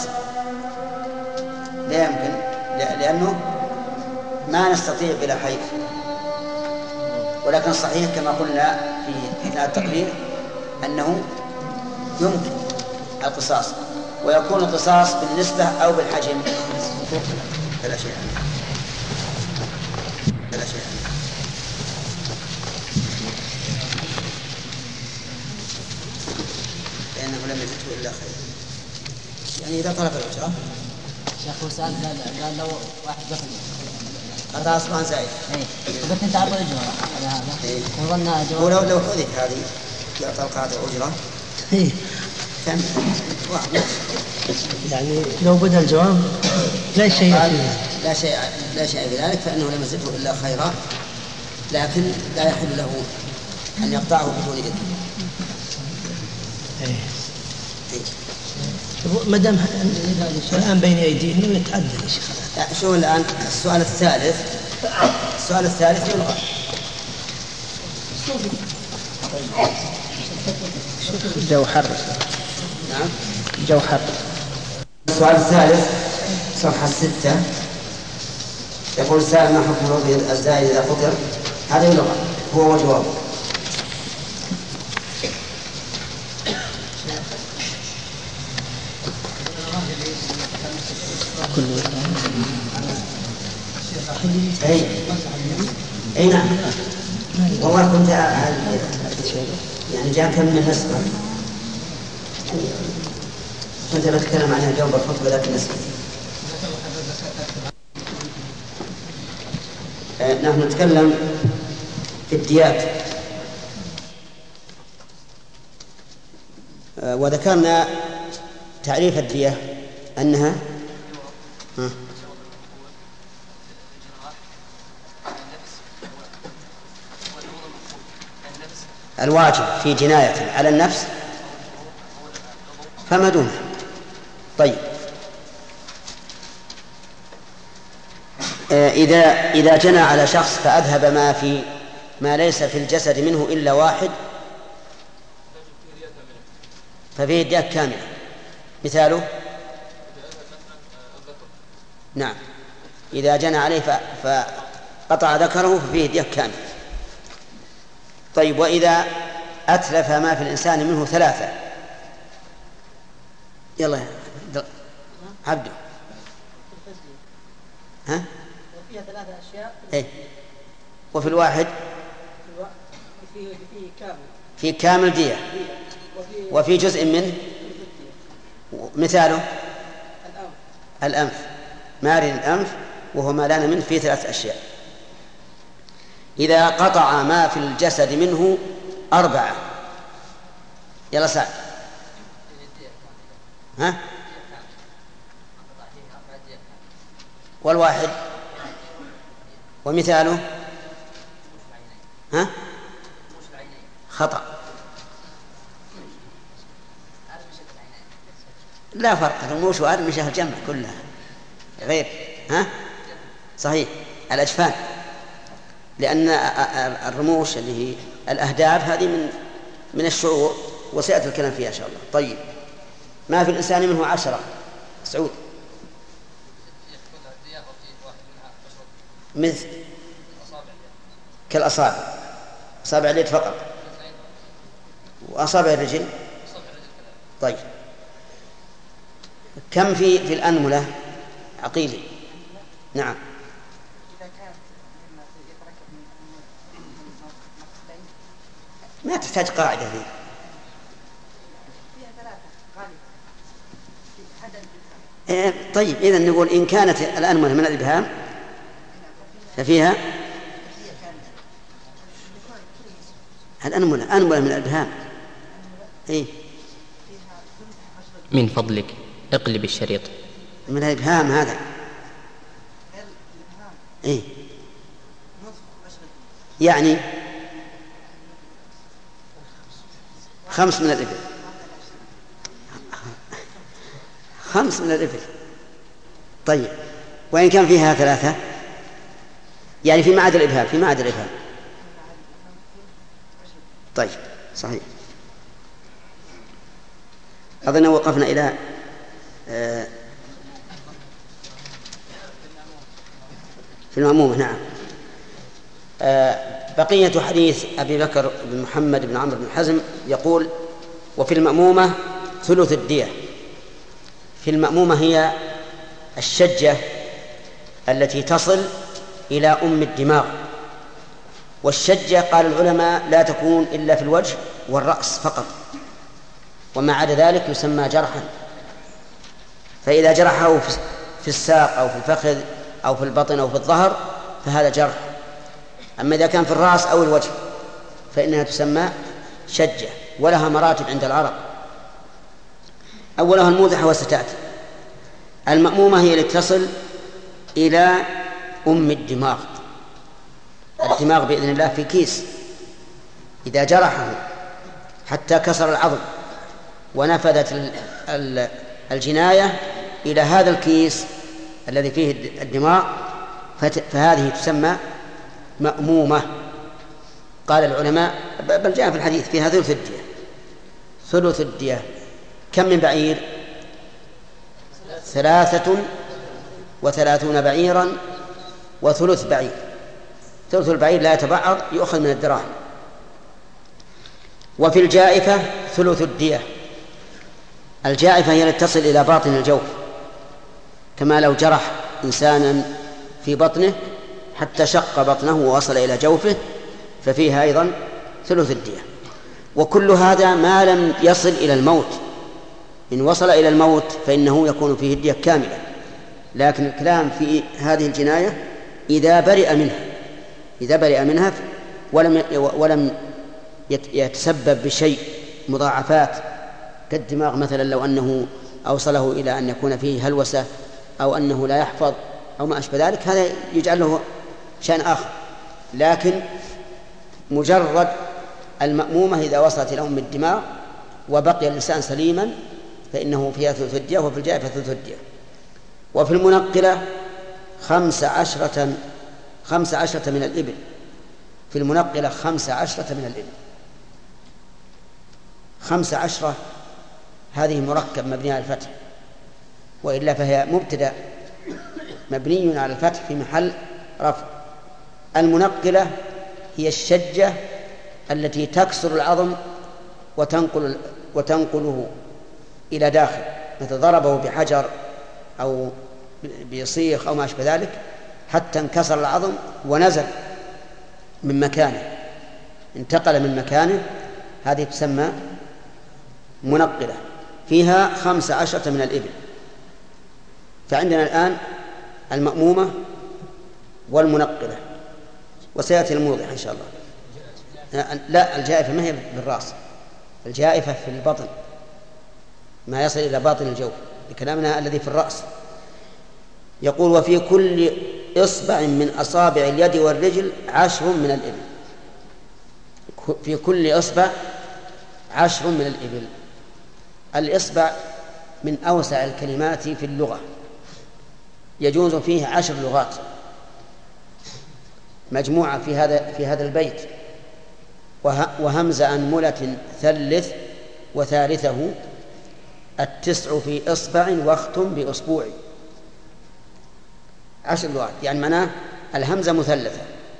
لا يمكن لأنه ما نستطيع بلا حيف. ولكن الصحيح كما قلنا في أثناء التقرير أنه يمكن القصاص، ويكون القصاص بالنسبة أو بالحجم. فلا شيء فلا شيء لأنه لم يزده إلا خير. يعني إذا طلب الأجرة شيخ وسأل قال قال لو واحد قتل قطع أصبعا زائد إيه قلت أنت عطى أجرة على هذا إيه. وظنها جواب ولو لو حذف هذه يعطى القاضي أجرة إيه كم واحد يعني لو بدأ الجواب لا شيء فيه لا شيء لا شيء في ذلك فإنه لم يزده إلا خيرا، لكن لا يحل له أن يقطعه بدون إذن. إيه. ما دام الآن بين أيديهم يتعدى يا شيخ. شو الآن السؤال الثالث؟ السؤال الثالث يلغى. جوهر. نعم. جوهر. السؤال الثالث صفحة ستة يقول السائل ما حكم الوضع الزائد إذا فطر؟ هذا يلغى هو وجوابه. أي أي نعم. والله كنت يعني جاء كم من النسبة كنت بتكلم عنها جواب الخطبة لكن نسيت. نحن نتكلم في الديات، وذكرنا تعريف الدية أنها ها الواجب في جناية على النفس فما دونه. طيب إذا إذا جنى على شخص فأذهب ما في ما ليس في الجسد منه إلا واحد ففيه دية كاملة. مثاله نعم إذا جنى عليه فقطع ذكره ففيه دية كاملة. طيب وإذا أتلف ما في الإنسان منه ثلاثة، يلا عبده ها وفيها ثلاثة أشياء إيه؟ وفي الواحد في في كامل في كامل دية وفي جزء منه مثاله الأنف الأنف مارن الأنف وهو ما لان منه فيه ثلاث أشياء. إذا قطع ما في الجسد منه أربعة يلا سعد ها والواحد ومثاله ها خطأ لا فرق الرموش وأرمشة الجمع كلها غير ها صحيح الأجفان، لأن الرموش اللي هي الأهداف هذه من من الشعور وسيأتي الكلام فيها إن شاء الله. طيب ما في الإنسان منه عشرة سعود مثل كالأصابع أصابع اليد فقط وأصابع الرجل. طيب كم في في الأنملة عقيلي؟ نعم ما تحتاج قاعدة فيه. إيه طيب إذن نقول إن كانت الأنملة من الإبهام ففيها الأنملة أنملة من الإبهام. إيه من فضلك اقلب الشريط. من الإبهام هذا إيه؟ يعني خمس من الإبل، خمس من الإبل. طيب وإن كان فيها ثلاثة يعني في معاد الإبهام، في معاد الإبهام. طيب صحيح. أظن وقفنا إلى آه في المأمومة. نعم. آه بقية حديث أبي بكر بن محمد بن عمرو بن حزم يقول: وفي المأمومة ثلث الدية. في المأمومة هي الشجة التي تصل إلى أم الدماغ، والشجة قال العلماء لا تكون إلا في الوجه والرأس فقط، وما عدا ذلك يسمى جرحا. فإذا جرحه في الساق أو في الفخذ أو في البطن أو في الظهر فهذا جرح. أما إذا كان في الرأس أو الوجه فإنها تسمى شجة، ولها مراتب عند العرب. أولها الموضحة وستأتي. المأمومة هي التي تصل إلى أم الدماغ. الدماغ بإذن الله في كيس، إذا جرحه حتى كسر العظم ونفذت الجناية إلى هذا الكيس الذي فيه الدماغ فهذه تسمى مأمومة. قال العلماء بل جاء في الحديث فيها ثلث الدية. ثلث الدية كم من بعير؟ ثلاثة وثلاثون بعيرا وثلث بعير. ثلث البعير لا يتبعض يؤخذ من الدراهم. وفي الجائفة ثلث الدية. الجائفة هي التي تصل إلى باطن الجوف، كما لو جرح إنسانا في بطنه حتى شق بطنه ووصل إلى جوفه ففيها أيضا ثلث الدية. وكل هذا ما لم يصل إلى الموت. إن وصل إلى الموت فإنه يكون فيه الدية كاملة، لكن الكلام في هذه الجناية إذا برئ منها، إذا برئ منها ولم ولم يتسبب بشيء مضاعفات كالدماغ مثلا، لو أنه أوصله إلى أن يكون فيه هلوسة أو أنه لا يحفظ أو ما أشبه ذلك، هذا يجعل له شأن آخر. لكن مجرد المأمومة إذا وصلت إلى أم الدماغ وبقي الإنسان سليما فإنه فيها ثلث الدية، وفي الجائفة ثلث الدية. وفي المنقلة خمس عشرة خمس عشرة من الإبل. في المنقلة خمس عشرة من الإبل. خمس عشرة هذه مركب مبني على الفتح، وإلا فهي مبتدأ مبني على الفتح في محل رفع. المنقلة هي الشجة التي تكسر العظم وتنقل وتنقله إلى داخل، مثل ضربه بحجر أو بصيخ أو ما أشبه ذلك حتى انكسر العظم ونزل من مكانه، انتقل من مكانه، هذه تسمى منقلة. فيها خمس عشرة من الإبل. فعندنا الآن المأمومة والمنقلة، وسيأتي الموضح إن شاء الله. لا، الجائفة ما هي بالرأس، الجائفة في البطن، ما يصل إلى باطن الجوف، لكلامنا الذي في الرأس. يقول: وفي كل إصبع من أصابع اليد والرجل عشر من الإبل. في كل إصبع عشر من الإبل. الإصبع من أوسع الكلمات في اللغة، يجوز فيه عشر لغات مجموعة في هذا في هذا البيت. وهمز أنملة ثلث وثالثه التسع في إصبع واختم بأسبوع. عشر لغات، يعني معناه الهمزة مثلثة،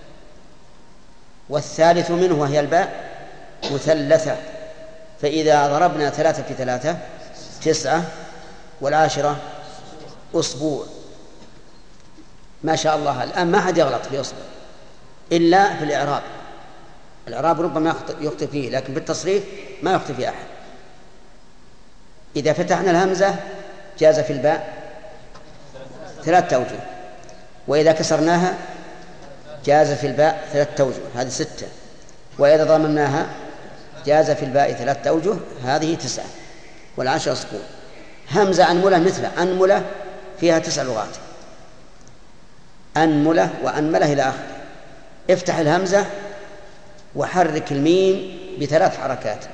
والثالث منه وهي الباء مثلثة. فإذا ضربنا ثلاثة في ثلاثة تسعة، والعاشرة أسبوع. ما شاء الله، الآن ما حد يغلط في أصبع إلا في الإعراب. الإعراب ربما يخطئ فيه، لكن بالتصريف ما يخطئ فيه أحد. إذا فتحنا الهمزة جاز في الباء ثلاثة أوجه، وإذا كسرناها جاز في الباء ثلاثة أوجه، هذه ستة. وإذا ضممناها جاز في الباء ثلاثة أوجه، هذه تسعة، والعشر أسبوع. همزة أنملة مثل أنملة فيها تسع لغات. أنملة وأنملة إلى آخره. افتح الهمزة وحرك الميم بثلاث حركات،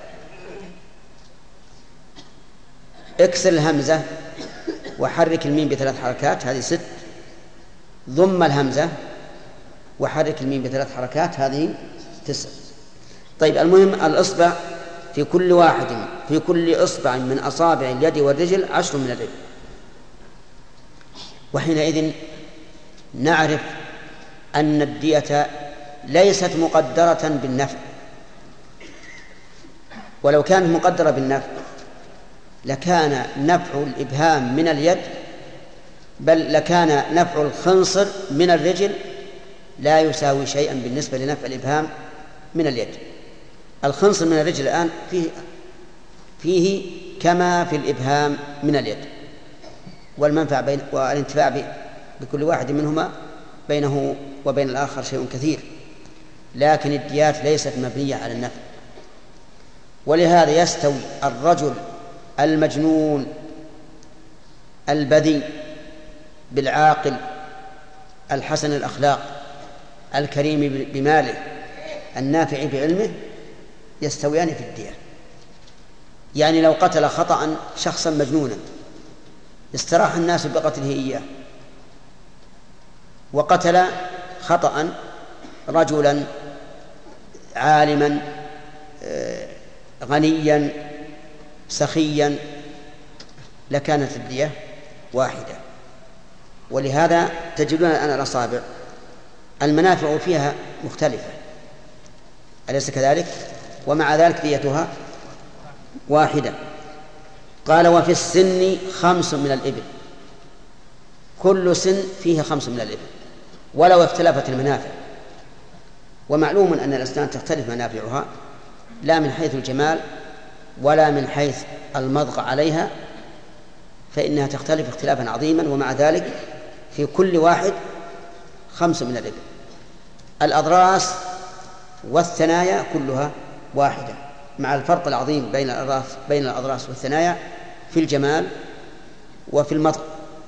اكسر الهمزة وحرك الميم بثلاث حركات، هذه ست. ضم الهمزة وحرك الميم بثلاث حركات، هذه تسع. طيب المهم الإصبع في كل واحد في كل إصبع من أصابع اليد والرجل عشر من الإبل. وحينئذ نعرف أن الدية ليست مقدرة بالنفع، ولو كانت مقدرة بالنفع لكان نفع الإبهام من اليد، بل لكان نفع الخنصر من الرجل لا يساوي شيئا بالنسبة لنفع الإبهام من اليد. الخنصر من الرجل الآن فيه, فيه كما في الإبهام من اليد، والمنفع بين والانتفاع بكل واحد منهما بينه وبين الآخر شيء كثير، لكن الديات ليست مبنية على النفع. ولهذا يستوي الرجل المجنون البذي بالعاقل الحسن الأخلاق الكريم بماله النافع بعلمه، يستويان في الدية. يعني لو قتل خطأ شخصا مجنونا استراح الناس بقتله إياه، وقتل خطأ رجلا عالما غنيا سخيا لكانت الدية واحدة. ولهذا تجدون الآن الأصابع المنافع فيها مختلفة، أليس كذلك؟ ومع ذلك ديتها واحدة. قال وفي السن خمس من الإبل، كل سن فيه خمس من الإبل ولو اختلفت المنافع. ومعلوم أن الأسنان تختلف منافعها لا من حيث الجمال ولا من حيث المضغ عليها، فإنها تختلف اختلافا عظيما، ومع ذلك في كل واحد خمس من الإبل. الأضراس والثنايا كلها واحدة، مع الفرق العظيم بين الأضراس بين الأضراس والثنايا في الجمال وفي المضغ.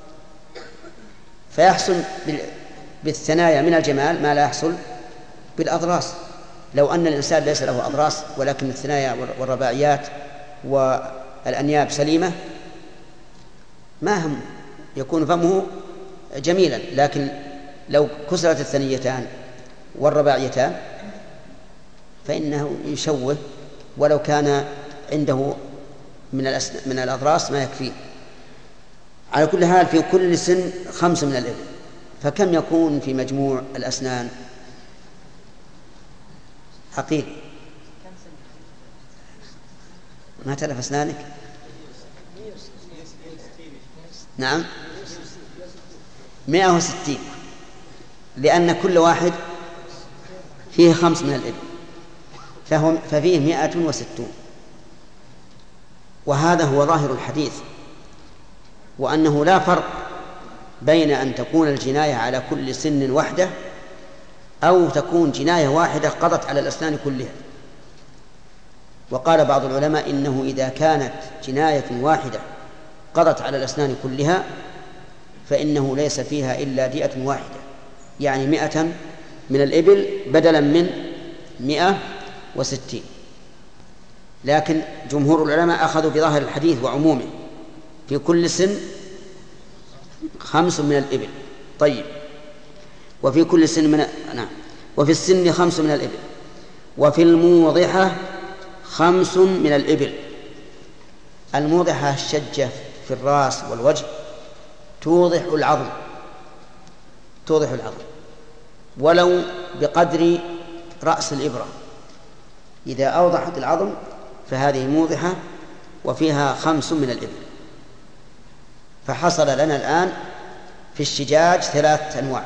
فيحصل بالثنايا من الجمال ما لا يحصل بالأضراس. لو أن الإنسان ليس له أضراس ولكن الثنايا والرباعيات والأنياب سليمة ما هم يكون فمه جميلا، لكن لو كسرت الثنيتان والرباعيتان فإنه يشوه ولو كان عنده من من الأضراس ما يكفيه. على كل حال في كل سن خمس من الإبل، فكم يكون في مجموع الأسنان؟ حقيقي ما تلف أسنانك؟ نعم مئة وستين، لأن كل واحد فيه خمس من الإبل فهم ففيه مئة وستون. وهذا هو ظاهر الحديث، وأنه لا فرق بين أن تكون الجناية على كل سن وحده أو تكون جناية واحدة قضت على الأسنان كلها. وقال بعض العلماء إنه إذا كانت جناية واحدة قضت على الأسنان كلها فإنه ليس فيها إلا دية واحدة، يعني مئة من الإبل بدلا من مئة وستين. لكن جمهور العلماء أخذوا بظاهر الحديث وعمومه، في كل سن خمس من الإبل. طيب وفي كل سن من نعم وفي السن خمس من الإبل، وفي الموضحة خمس من الإبل. الموضحة الشجة في الرأس والوجه توضح العظم توضح العظم ولو بقدر رأس الإبرة، إذا أوضحت العظم فهذه موضحة وفيها خمس من الإبل. فحصل لنا الآن في الشجاج ثلاث أنواع،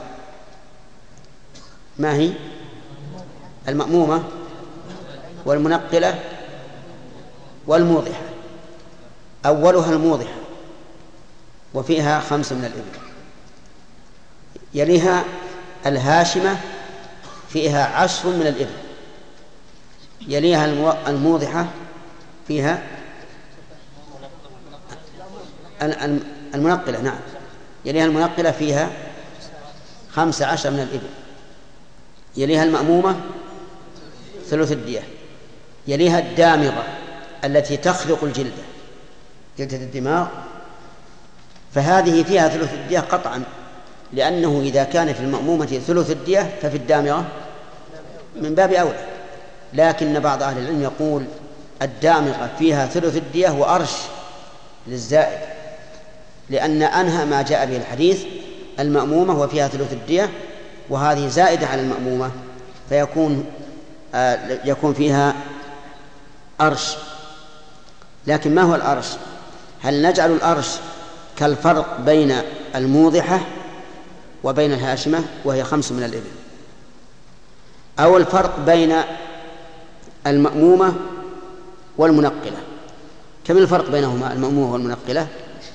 ما هي؟ المأمومة والمنقلة والموضحة. أولها الموضحة وفيها خمس من الإبل، يليها الهاشمة فيها عشر من الإبل، يليها الموضحة فيها المنقلة نعم يليها المنقلة فيها خمس عشر من الإبل، يليها المأمومة ثلث الدية، يليها الدامغة التي تخلق الجلدة، جلدة الدماغ، فهذه فيها ثلث الدية قطعا، لأنه إذا كان في المأمومة ثلث الدية ففي الدامغة من باب أولى. لكن بعض أهل العلم يقول الدامغة فيها ثلث الدية وأرش للزائد، لأن أنهى ما جاء به الحديث المأمومة وفيها ثلث الدية، وهذه زائدة على المأمومة، فيكون آه يكون فيها أرش. لكن ما هو الأرش؟ هل نجعل الأرش كالفرق بين الموضحة وبين الهاشمة وهي خمس من الإبل، أو الفرق بين المأمومة والمنقلة؟ كم الفرق بينهما المأمومة والمنقلة؟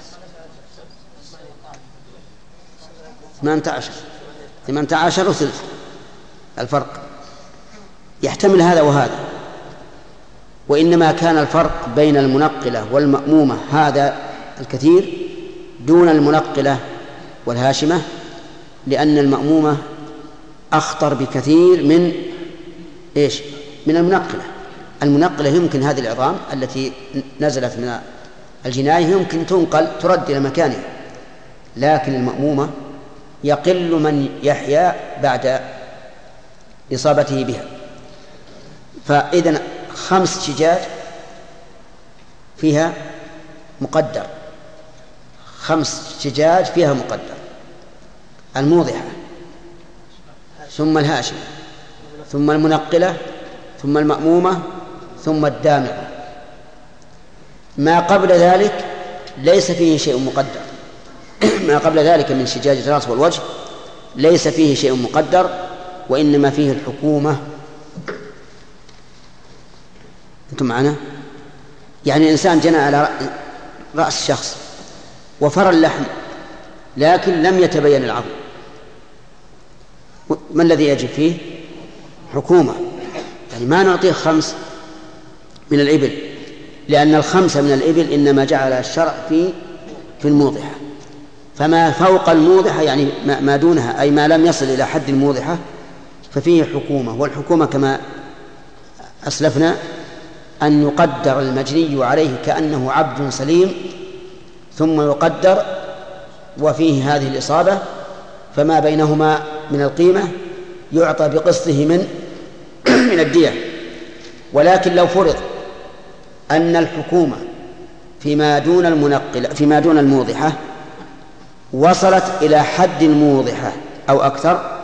ثمانية عشر ثمانية عشر وثلث الفرق، يحتمل هذا وهذا. وإنما كان الفرق بين المنقلة والمأمومة هذا الكثير دون المنقلة والهاشمة، لأن المأمومة أخطر بكثير من إيش؟ من المنقلة. المنقلة يمكن هذه العظام التي نزلت من الجناية يمكن تنقل ترد إلى مكانها، لكن المأمومة يقل من يحيا بعد إصابته بها. فإذن خمس شجاج فيها مقدر، خمس شجاج فيها مقدر: الموضحة، ثم الهاشمة، ثم المنقلة، ثم المأمومة، ثم الدامغة. ما قبل ذلك ليس فيه شيء مقدر ما قبل ذلك من شجاج الرأس والوجه ليس فيه شيء مقدر، وإنما فيه الحكومة. أنتم معنا؟ يعني الإنسان جنى على رأس شخص وفر اللحم لكن لم يتبين العظم، ما الذي يجب فيه؟ حكومة. يعني ما نعطيه خمس من الإبل، لأن الخمسة من الإبل إنما جعل الشرع في في الموضحة، فما فوق الموضحة يعني ما دونها أي ما لم يصل إلى حد الموضحة ففيه حكومة. والحكومة كما أسلفنا أن يقدر المجني عليه كأنه عبد سليم، ثم يقدر وفيه هذه الإصابة، فما بينهما من القيمة يعطى بقسطه من من الدية. ولكن لو فرض أن الحكومة فيما دون المنقل فيما دون الموضحة وصلت إلى حد الموضحة أو أكثر،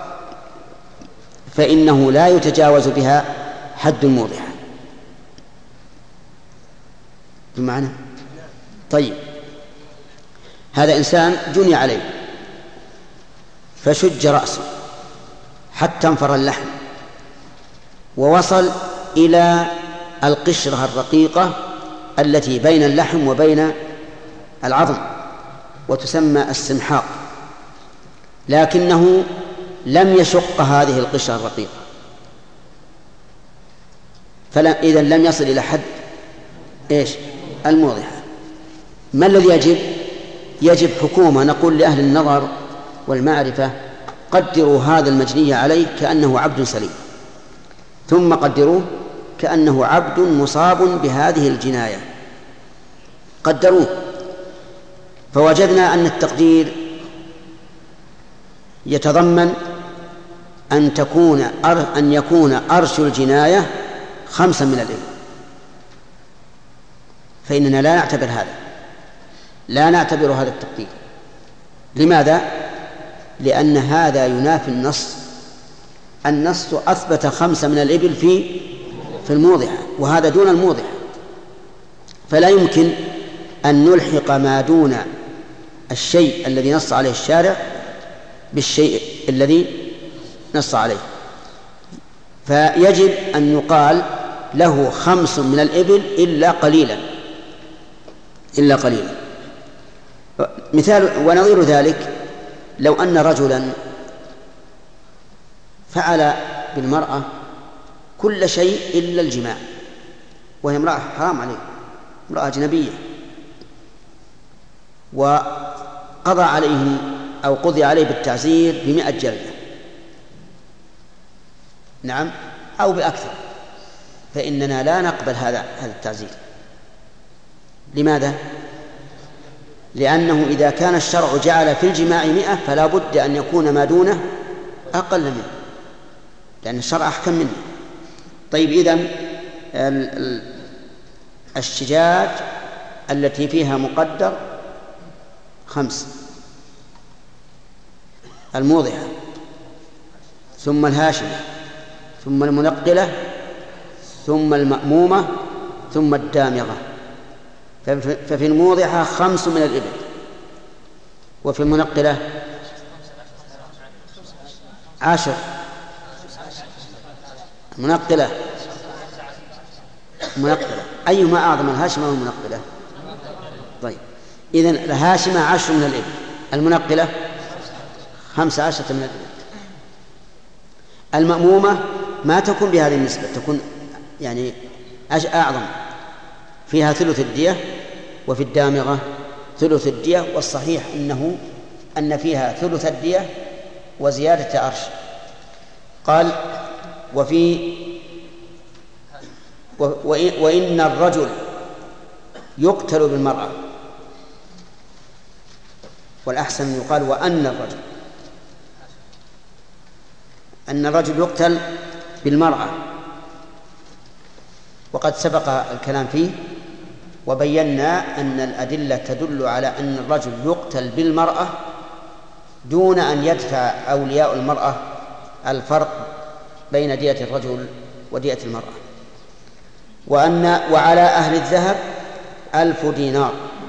فإنه لا يتجاوز بها حد الموضحة. بمعنى طيب، هذا إنسان جني عليه فشج رأسه حتى انفر اللحم ووصل إلى القشرة الرقيقة التي بين اللحم وبين العظم وتسمى السمحاق، لكنه لم يشق هذه القشرة الرقيقة، فإذا لم يصل إلى حد إيش؟ الموضحة. ما الذي يجب؟ يجب حكومة. نقول لأهل النظر والمعرفة قدروا هذا المجني عليه كأنه عبد سليم، ثم قدروه كأنه عبد مصاب بهذه الجناية، قدروه، فوجدنا أن التقدير يتضمن أن تكون أن يكون أرش الجناية خمسا من الإبل، فإننا لا نعتبر هذا لا نعتبر هذا التقدير. لماذا؟ لأن هذا ينافي النص. النص أثبت خمسة من الإبل في في الموضحة، وهذا دون الموضحة، فلا يمكن أن نلحق ما دون الشيء الذي نص عليه الشارع بالشيء الذي نص عليه. فيجب أن يقال له خمس من الإبل إلا قليلا إلا قليلا. مثال ونظير ذلك: لو أن رجلا فعل بالمرأة كل شيء إلا الجماع، وهي امرأة حرام عليه، امرأة أجنبية، وقضى عليه أو قضي عليه بالتعزير بمئة جلدة، نعم، أو بأكثر، فإننا لا نقبل هذا هذا التعزير. لماذا؟ لأنه إذا كان الشرع جعل في الجماع مئة فلا بد أن يكون ما دونه أقل منه، لأن الشرع أحكم منه. طيب، إذن الشجاج التي فيها مقدر خمس: الموضحة، ثم الهاشمة، ثم المنقلة، ثم المأمومة، ثم الدامغة. ففي الموضحة خمس من الإبل، وفي المنقلة عشر. منقلة منقلة أيهما أعظم، الهاشمة والمنقلة؟ طيب، إذن الهاشمة عشر من الإبل، المنقلة خمس عشرة من الإبل. المأمومة ما تكون بهذه النسبة، تكون يعني أعظم، فيها ثلث الدية، وفي الدامغة ثلث الدية، والصحيح إنه أن فيها ثلث الدية وزيادة عرش. قال: وفي وإن الرجل يقتل بالمرأة، والأحسن يقال وأن الرجل أن الرجل يقتل بالمرأة، وقد سبق الكلام فيه وبينا أن الأدلة تدل على أن الرجل يقتل بالمرأة دون أن يدفع أولياء المرأة الفرق بين دية الرجل ودية المرأة. وأن وعلى أهل الذهب ألف دينار،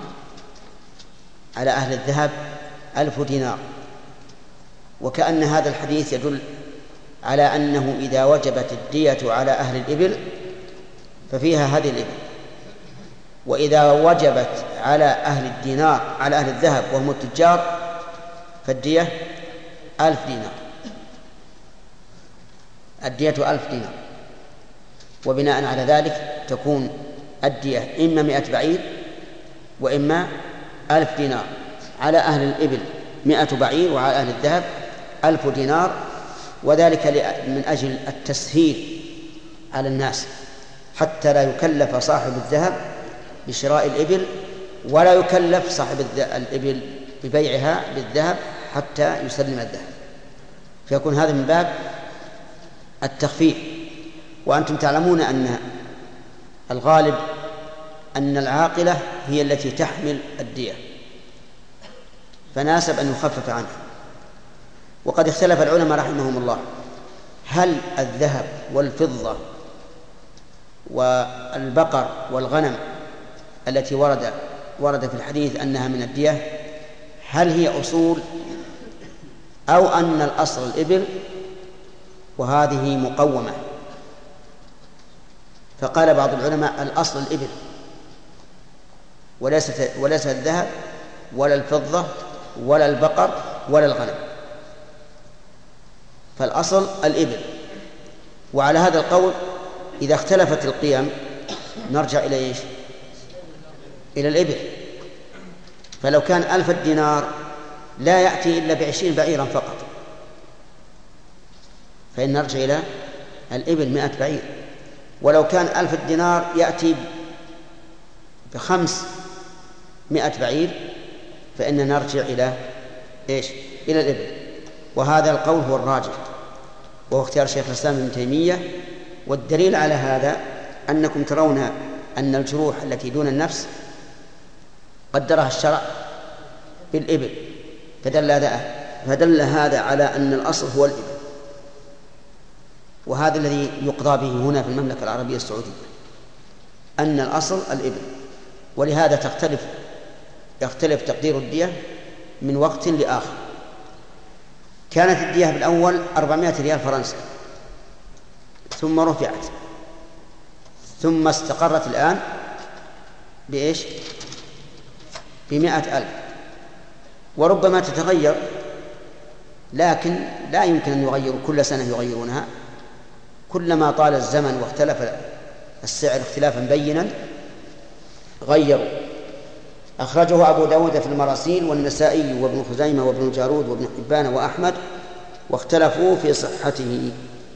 على أهل الذهب ألف دينار. وكأن هذا الحديث يدل على أنه إذا وجبت الدية على أهل الإبل ففيها هذه الإبل، وإذا وجبت على أهل الدينار على أهل الذهب وهم التجار فالدية ألف دينار، الدية ألف دينار. وبناء على ذلك تكون الدية إما مئة بعير وإما ألف دينار، على أهل الإبل مئة بعير وعلى أهل الذهب ألف دينار، وذلك من أجل التسهيل على الناس حتى لا يكلف صاحب الذهب بشراء الإبل ولا يكلف صاحب الإبل ببيعها بالذهب حتى يسلم الذهب، فيكون هذا من باب التخفيف. وأنتم تعلمون أن الغالب أن العاقلة هي التي تحمل الدية، فناسب أن يخفف عنها. وقد اختلف العلماء رحمهم الله هل الذهب والفضة والبقر والغنم التي ورد ورد في الحديث أنها من الدية هل هي أصول أو أن الأصل الإبل وهذه مقومة؟ فقال بعض العلماء الأصل الإبل وليس وليس الذهب ولا الفضة ولا البقر ولا الغنم، فالأصل الإبل. وعلى هذا القول إذا اختلفت القيم نرجع إلى إيش؟ إلى الإبل. فلو كان ألف الدينار لا يأتي إلا بعشرين بعيرا فقط، فإن نرجع إلى الإبل مئة بعير. ولو كان ألف الدينار يأتي بخمس مئة بعير فإن نرجع إلى إيش؟ إلى الإبل. وهذا القول هو الراجح وهو اختيار شيخ الإسلام ابن تيمية. والدليل على هذا أنكم ترون أن الجروح التي دون النفس قدرها الشرع بالإبل، فدل, فدل هذا على أن الأصل هو الإبل، وهذا الذي يقضى به هنا في المملكة العربية السعودية أن الأصل الإبل. ولهذا تختلف يختلف تقدير الدية من وقت لآخر. كانت الدية بالأول أربعمائة ريال فرنسي ثم رفعت ثم استقرت الآن بإيش؟ بمائة ألف، وربما تتغير، لكن لا يمكن أن يغيروا كل سنة يغيرونها، كلما طال الزمن واختلف السعر اختلافا بينا غيروا. أخرجه أبو داود في المراسيل والنسائي وابن خزيمة وابن جارود وابن حبان وأحمد، واختلفوا في صحته.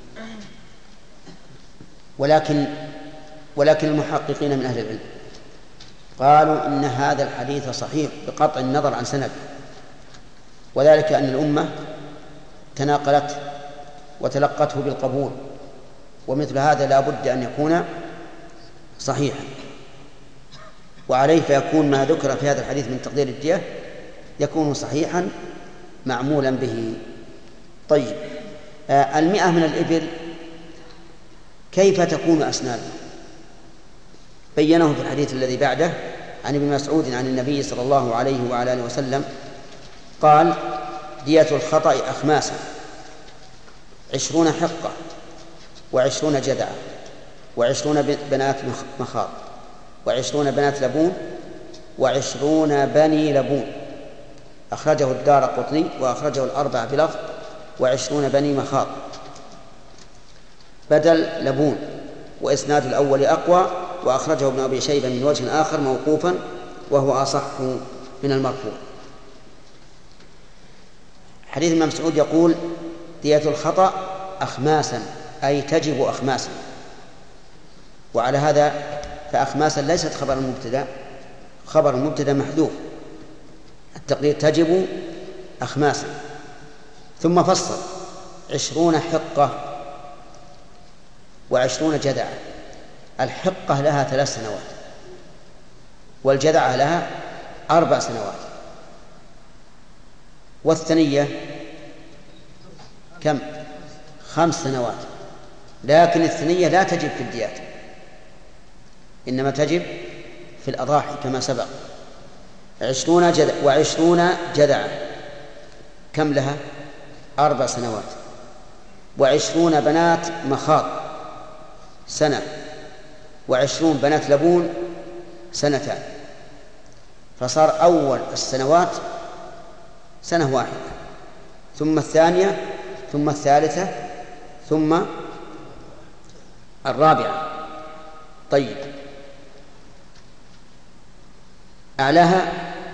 ولكن ولكن المحققين من أهل العلم قالوا إن هذا الحديث صحيح بقطع النظر عن سند، وذلك أن الأمة تناقلته وتلقته بالقبول، ومثل هذا لا بد أن يكون صحيحا، وعليه فيكون ما ذكر في هذا الحديث من تقدير الدية يكون صحيحا معمولا به. طيب، آه المئة من الإبل كيف تكون أسنانها؟ بينه في الحديث الذي بعده عن ابن مسعود عن النبي صلى الله عليه وعلى آله وسلم قال: دية الخطأ أخماسا، عشرون حقة، وعشرون جدعة، وعشرون بنات مخاض، وعشرون بنات لبون، وعشرون بني لبون. أخرجه الدارقطني وأخرجه الأربعة بلفظ وعشرون بني مخاض بدل لبون، وإسناد الأول أقوى، وأخرجه ابن أبي شيبة من وجه آخر موقوفا وهو أصح من المرفوع. حديث ابن مسعود يقول: دية الخطأ أخماسا، أي تجب أخماسا. وعلى هذا فأخماسا ليست خبر المبتدأ، خبر المبتدأ محذوف، التقدير تجب أخماسا. ثم فصل: عشرون حقة وعشرون جدعة. الحقة لها ثلاث سنوات، والجدعة لها أربع سنوات، والثنية كم؟ خمس سنوات. لكن الثنية لا تجب في الديات، إنما تجب في الأضاحي كما سبق. عشرون جدع وعشرون جدعة كم لها؟ أربع سنوات. وعشرون بنات مخاض سنة، وعشرون بنات لبون سنتان. فصار أول السنوات سنة واحدة، ثم الثانية، ثم الثالثة، ثم الرابعة. طيب، أعلاها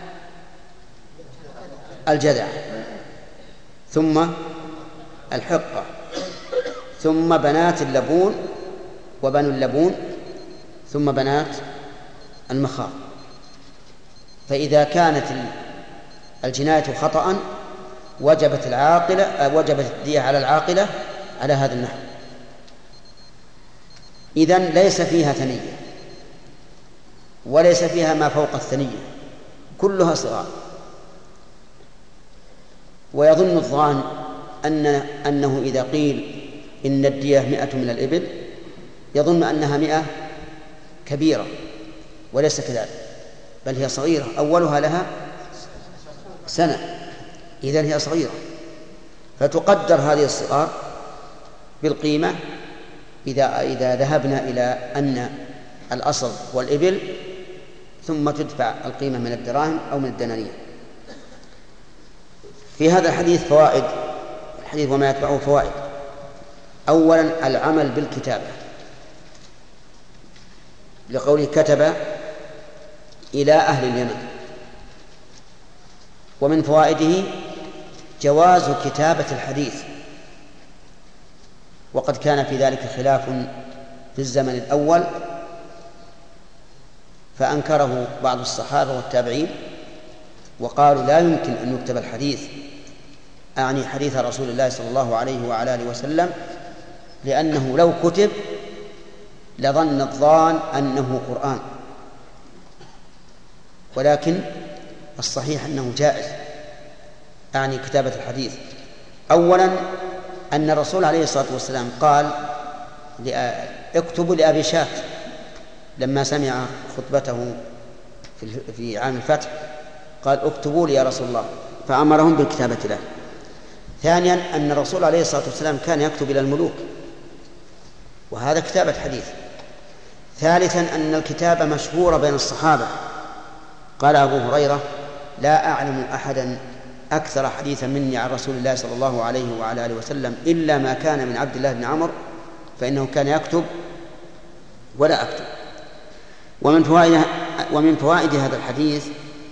الجدع، ثم الحقة، ثم بنات اللبون وبنو اللبون، ثم بنات المخاض. فإذا كانت الجناية خطأ وجبت العاقلة وجبت الدية على العاقلة على هذا النحو. إذن ليس فيها ثنية وليس فيها ما فوق الثنية، كلها صغار. ويظن الظان أن أنه إذا قيل إن الدية مئة من الإبل يظن أنها مئة كبيرة، وليس كذلك، بل هي صغيرة، أولها لها سنة، إذن هي صغيرة. فتقدر هذه الصغار بالقيمة إذا إذا ذهبنا إلى أن الأصل هو الإبل، ثم تدفع القيمة من الدراهم أو من الدنانير. في هذا الحديث فوائد، الحديث وما يتبعه فوائد. أولا العمل بالكتابة، لقوله كتب إلى أهل اليمن. ومن فوائده جواز كتابة الحديث، وقد كان في ذلك خلاف في الزمن الأول فأنكره بعض الصحابة والتابعين، وقالوا لا يمكن أن يكتب الحديث، أعني حديث رسول الله صلى الله عليه وعلى آله وسلم، لأنه لو كتب لظن الظان أنه قرآن. ولكن الصحيح أنه جائز، أعني كتابة الحديث. أولا أن الرسول عليه الصلاة والسلام قال: اكتبوا لأبي شاة لما سمع خطبته في عام الفتح، قال: اكتبوا لي يا رسول الله، فأمرهم بالكتابة له. ثانيا أن الرسول عليه الصلاة والسلام كان يكتب إلى الملوك، وهذا كتابة حديث. ثالثا أن الكتابة مشهورة بين الصحابة. قال أبو هريرة: لا أعلم أحدا أكثر حديثا مني عن رسول الله صلى الله عليه وعلى آله وسلم إلا ما كان من عبد الله بن عمرو، فإنه كان يكتب ولا أكتب. ومن فوائد ومن فوائد هذا الحديث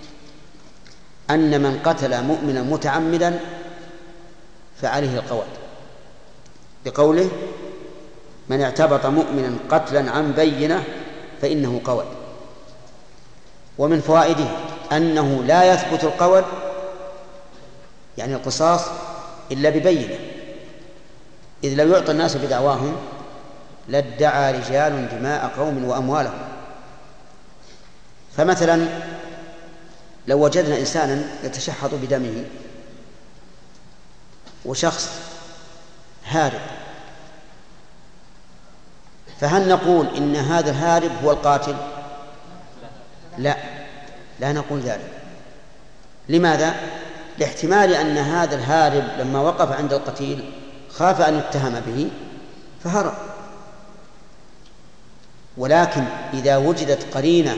أن من قتل مؤمنا متعمدا فعليه القود، بقوله من اعتبط مؤمنا قتلا عن بينة فإنه قود. ومن فوائده أنه لا يثبت القود يعني القصاص إلا ببينة، إذ لو يعطى الناس بدعواهم لادعى رجال دماء قوم وأموالهم. فمثلا لو وجدنا إنسانا يتشحط بدمه وشخص هارب، فهل نقول إن هذا الهارب هو القاتل؟ لا، لا نقول ذلك. لماذا؟ لاحتمال أن هذا الهارب لما وقف عند القتيل خاف أن يتهم به فهرب. ولكن إذا وجدت قرينة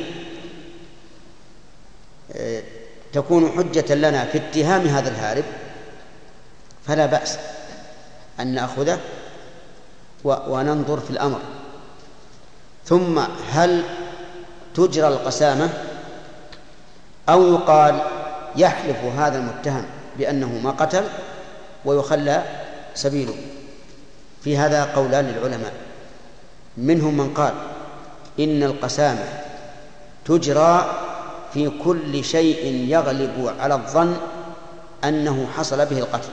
تكون حجة لنا في اتهام هذا الهارب فلا بأس أن نأخذه وننظر في الأمر. ثم هل تجرى القسامة أو يقال يحلف هذا المتهم بأنه ما قتل ويخلى سبيله؟ في هذا قولان للعلماء، منهم من قال إن القسامة تجرى في كل شيء يغلب على الظن أنه حصل به القتل.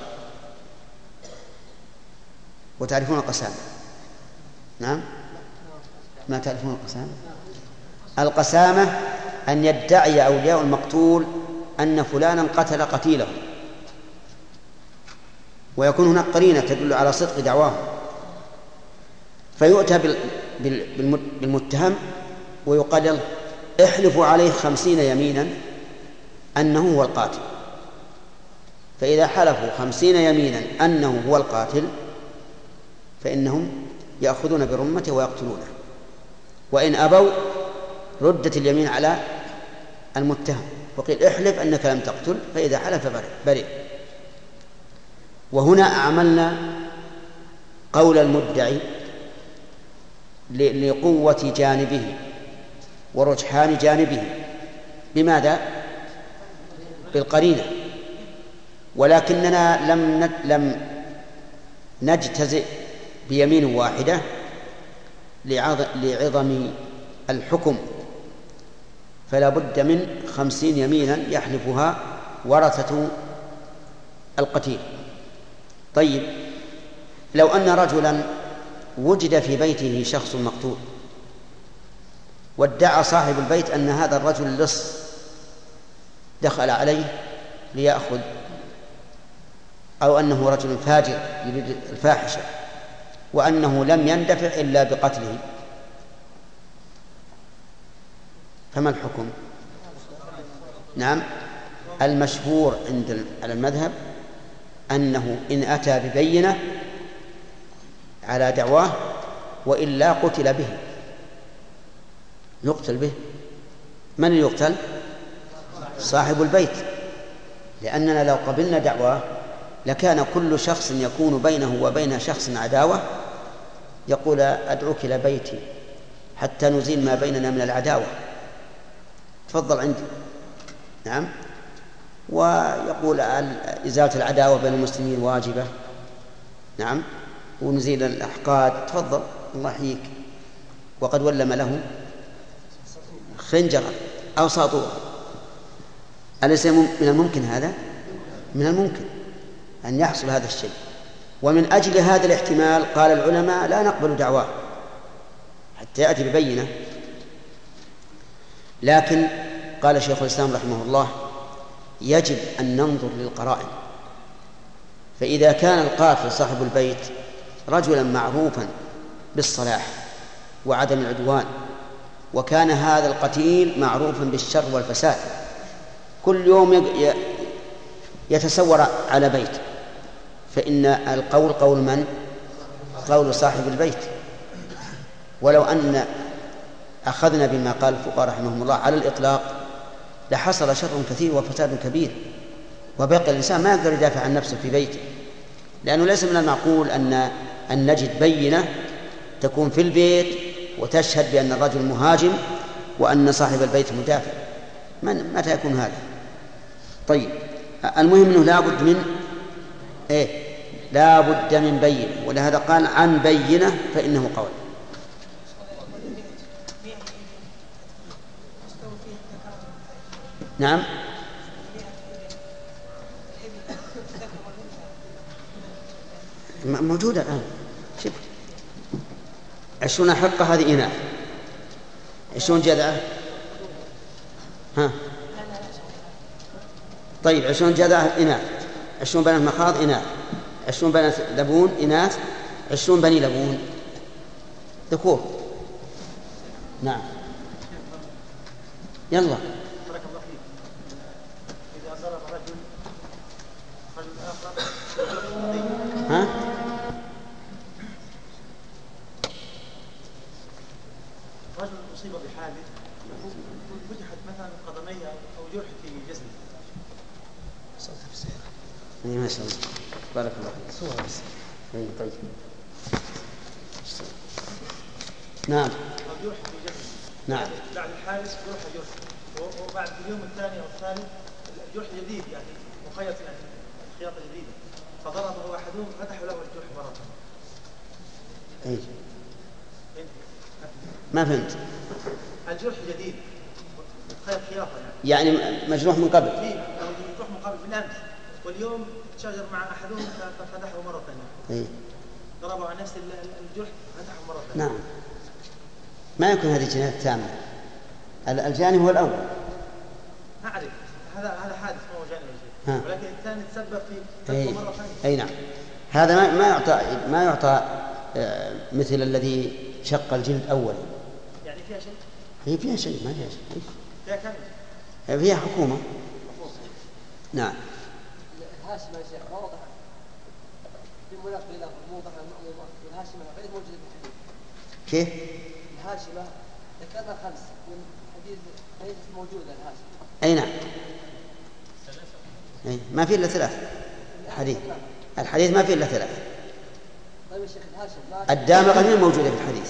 وتعرفون القسامة؟ نعم، ما تعرفون القسامة؟ القسامة أن يدعي أولياء المقتول أن فلانا قتل قتيله، ويكون هناك قرينة تدل على صدق دعواه، فيؤتى بالمتهم ويقال له احلفوا عليه خمسين يمينا أنه هو القاتل. فإذا حلفوا خمسين يمينا أنه هو القاتل فإنهم يأخذون برمته ويقتلونه، وإن أبوا ردت اليمين على المتهم وقيل احلف أنك لم تقتل، فإذا حلف برئ. وهنا عملنا قول المدعي لقوة جانبه ورجحان جانبه. بماذا؟ بالقرينة. ولكننا لم لم نجتزئ بيمين واحدة لعظم الحكم، فلا بد من خمسين يمينا يحلفها ورثة القتيل. طيب، لو أن رجلا وجد في بيته شخص مقتول وادعى صاحب البيت أن هذا الرجل لص دخل عليه ليأخذ، أو أنه رجل فاجر يريد الفاحشة، وأنه لم يندفع إلا بقتله، فما الحكم؟ نعم، المشهور عند على المذهب أنه إن أتى ببينة على دعواه وإلا قتل به، يقتل به. من اللي يقتل؟ صاحب البيت، لأننا لو قبلنا دعواه لكان كل شخص يكون بينه وبين شخص عداوة يقول أدعوك إلى بيتي حتى نزيل ما بيننا من العداوة، تفضل عندي. نعم، ويقول إزالة العداوة بين المسلمين واجبة، نعم، ونزيل الأحقاد، تفضل الله يحييك. وقد ولم له خنجرا أو ساطورا. أليس من الممكن هذا؟ من الممكن أن يحصل هذا الشيء. ومن أجل هذا الاحتمال قال العلماء لا نقبل دعواه حتى يأتي ببينة. لكن قال شيخ الإسلام رحمه الله يجب أن ننظر للقرائن، فإذا كان القاتل صاحب البيت رجلا معروفا بالصلاح وعدم العدوان، وكان هذا القتيل معروفا بالشر والفساد، كل يوم يتسور على بيت، فإن القول قول من؟ قول صاحب البيت. ولو أن أخذنا بما قال الفقهاء رحمهم الله على الإطلاق لحصل شر كثير وفساد كبير، وبقي الإنسان ما يقدر يدافع عن نفسه في بيته، لأنه ليس من المعقول أن أن نجد بينة تكون في البيت وتشهد بأن الرجل مهاجم وأن صاحب البيت مدافع. من متى يكون هذا؟ طيب المهم أنه لا بد من إيه لا بد من بينة، ولهذا قال عن بينة فإنه قول. نعم موجودة الآن. شوف عشرون حقة هذه إناث، عشرون جذعة ها طيب عشرون جذعة إناث، عشرون بنات مخاض إناث، عشرون بنات لبون إناث، عشرون بني لبون ذكور. نعم يلا. بارك الله فيك. إذا ضرب رجل فالآخر ها رجل أصيب بحادث فتحت مثلا قدميه أو جرح في جسمه. صوت في السيارة. ما شاء الله بارك الله فيك. صورة بس. إيه طيب. نعم. أو جرح في جسمه. نعم. بعد الحادث جرح جرح وبعد اليوم الثاني أو الثالث الجرح جديد يعني مخيط يعني خياطة جديدة فضربه أحدهم فتح له الجرح مرة. إيه. ما فهمت. الجرح جديد خيط خياطة يعني. يعني مجروح من قبل. إيه مجروح من قبل بالأمس واليوم تشاجر مع أحدهم ففتحه مرة ثانية. إيه. ضربه على نفس الجرح فتحه مرة ثانية. نعم. ما يكون هذه جناية تامة. الجاني هو الأول. أعرف هذا هذا حادث ما هو جاني ولا ولكن الثاني تسبب في فتحه مرة ثانية. أي نعم. هذا ما ما يعطى ما يعطى مثل الذي شق الجلد أولا. يعني فيها شيء؟ هي فيها شيء ما فيها شيء. فيها كم؟ فيها حكومة. نعم. الهاشمة يا شيخ ما وضح في مناقلة موضح المأمومة والهاشمة غير موجودة في الحديث. كيف؟ الهاشمة ذكرنا خمس من حديث ليست موجودة الهاشمة. أي نعم. أي ما في إلا ثلاث. الحديث الحديث ما في إلا ثلاث. طيب يا شيخ الهاشم الدامغة غير موجودة في الحديث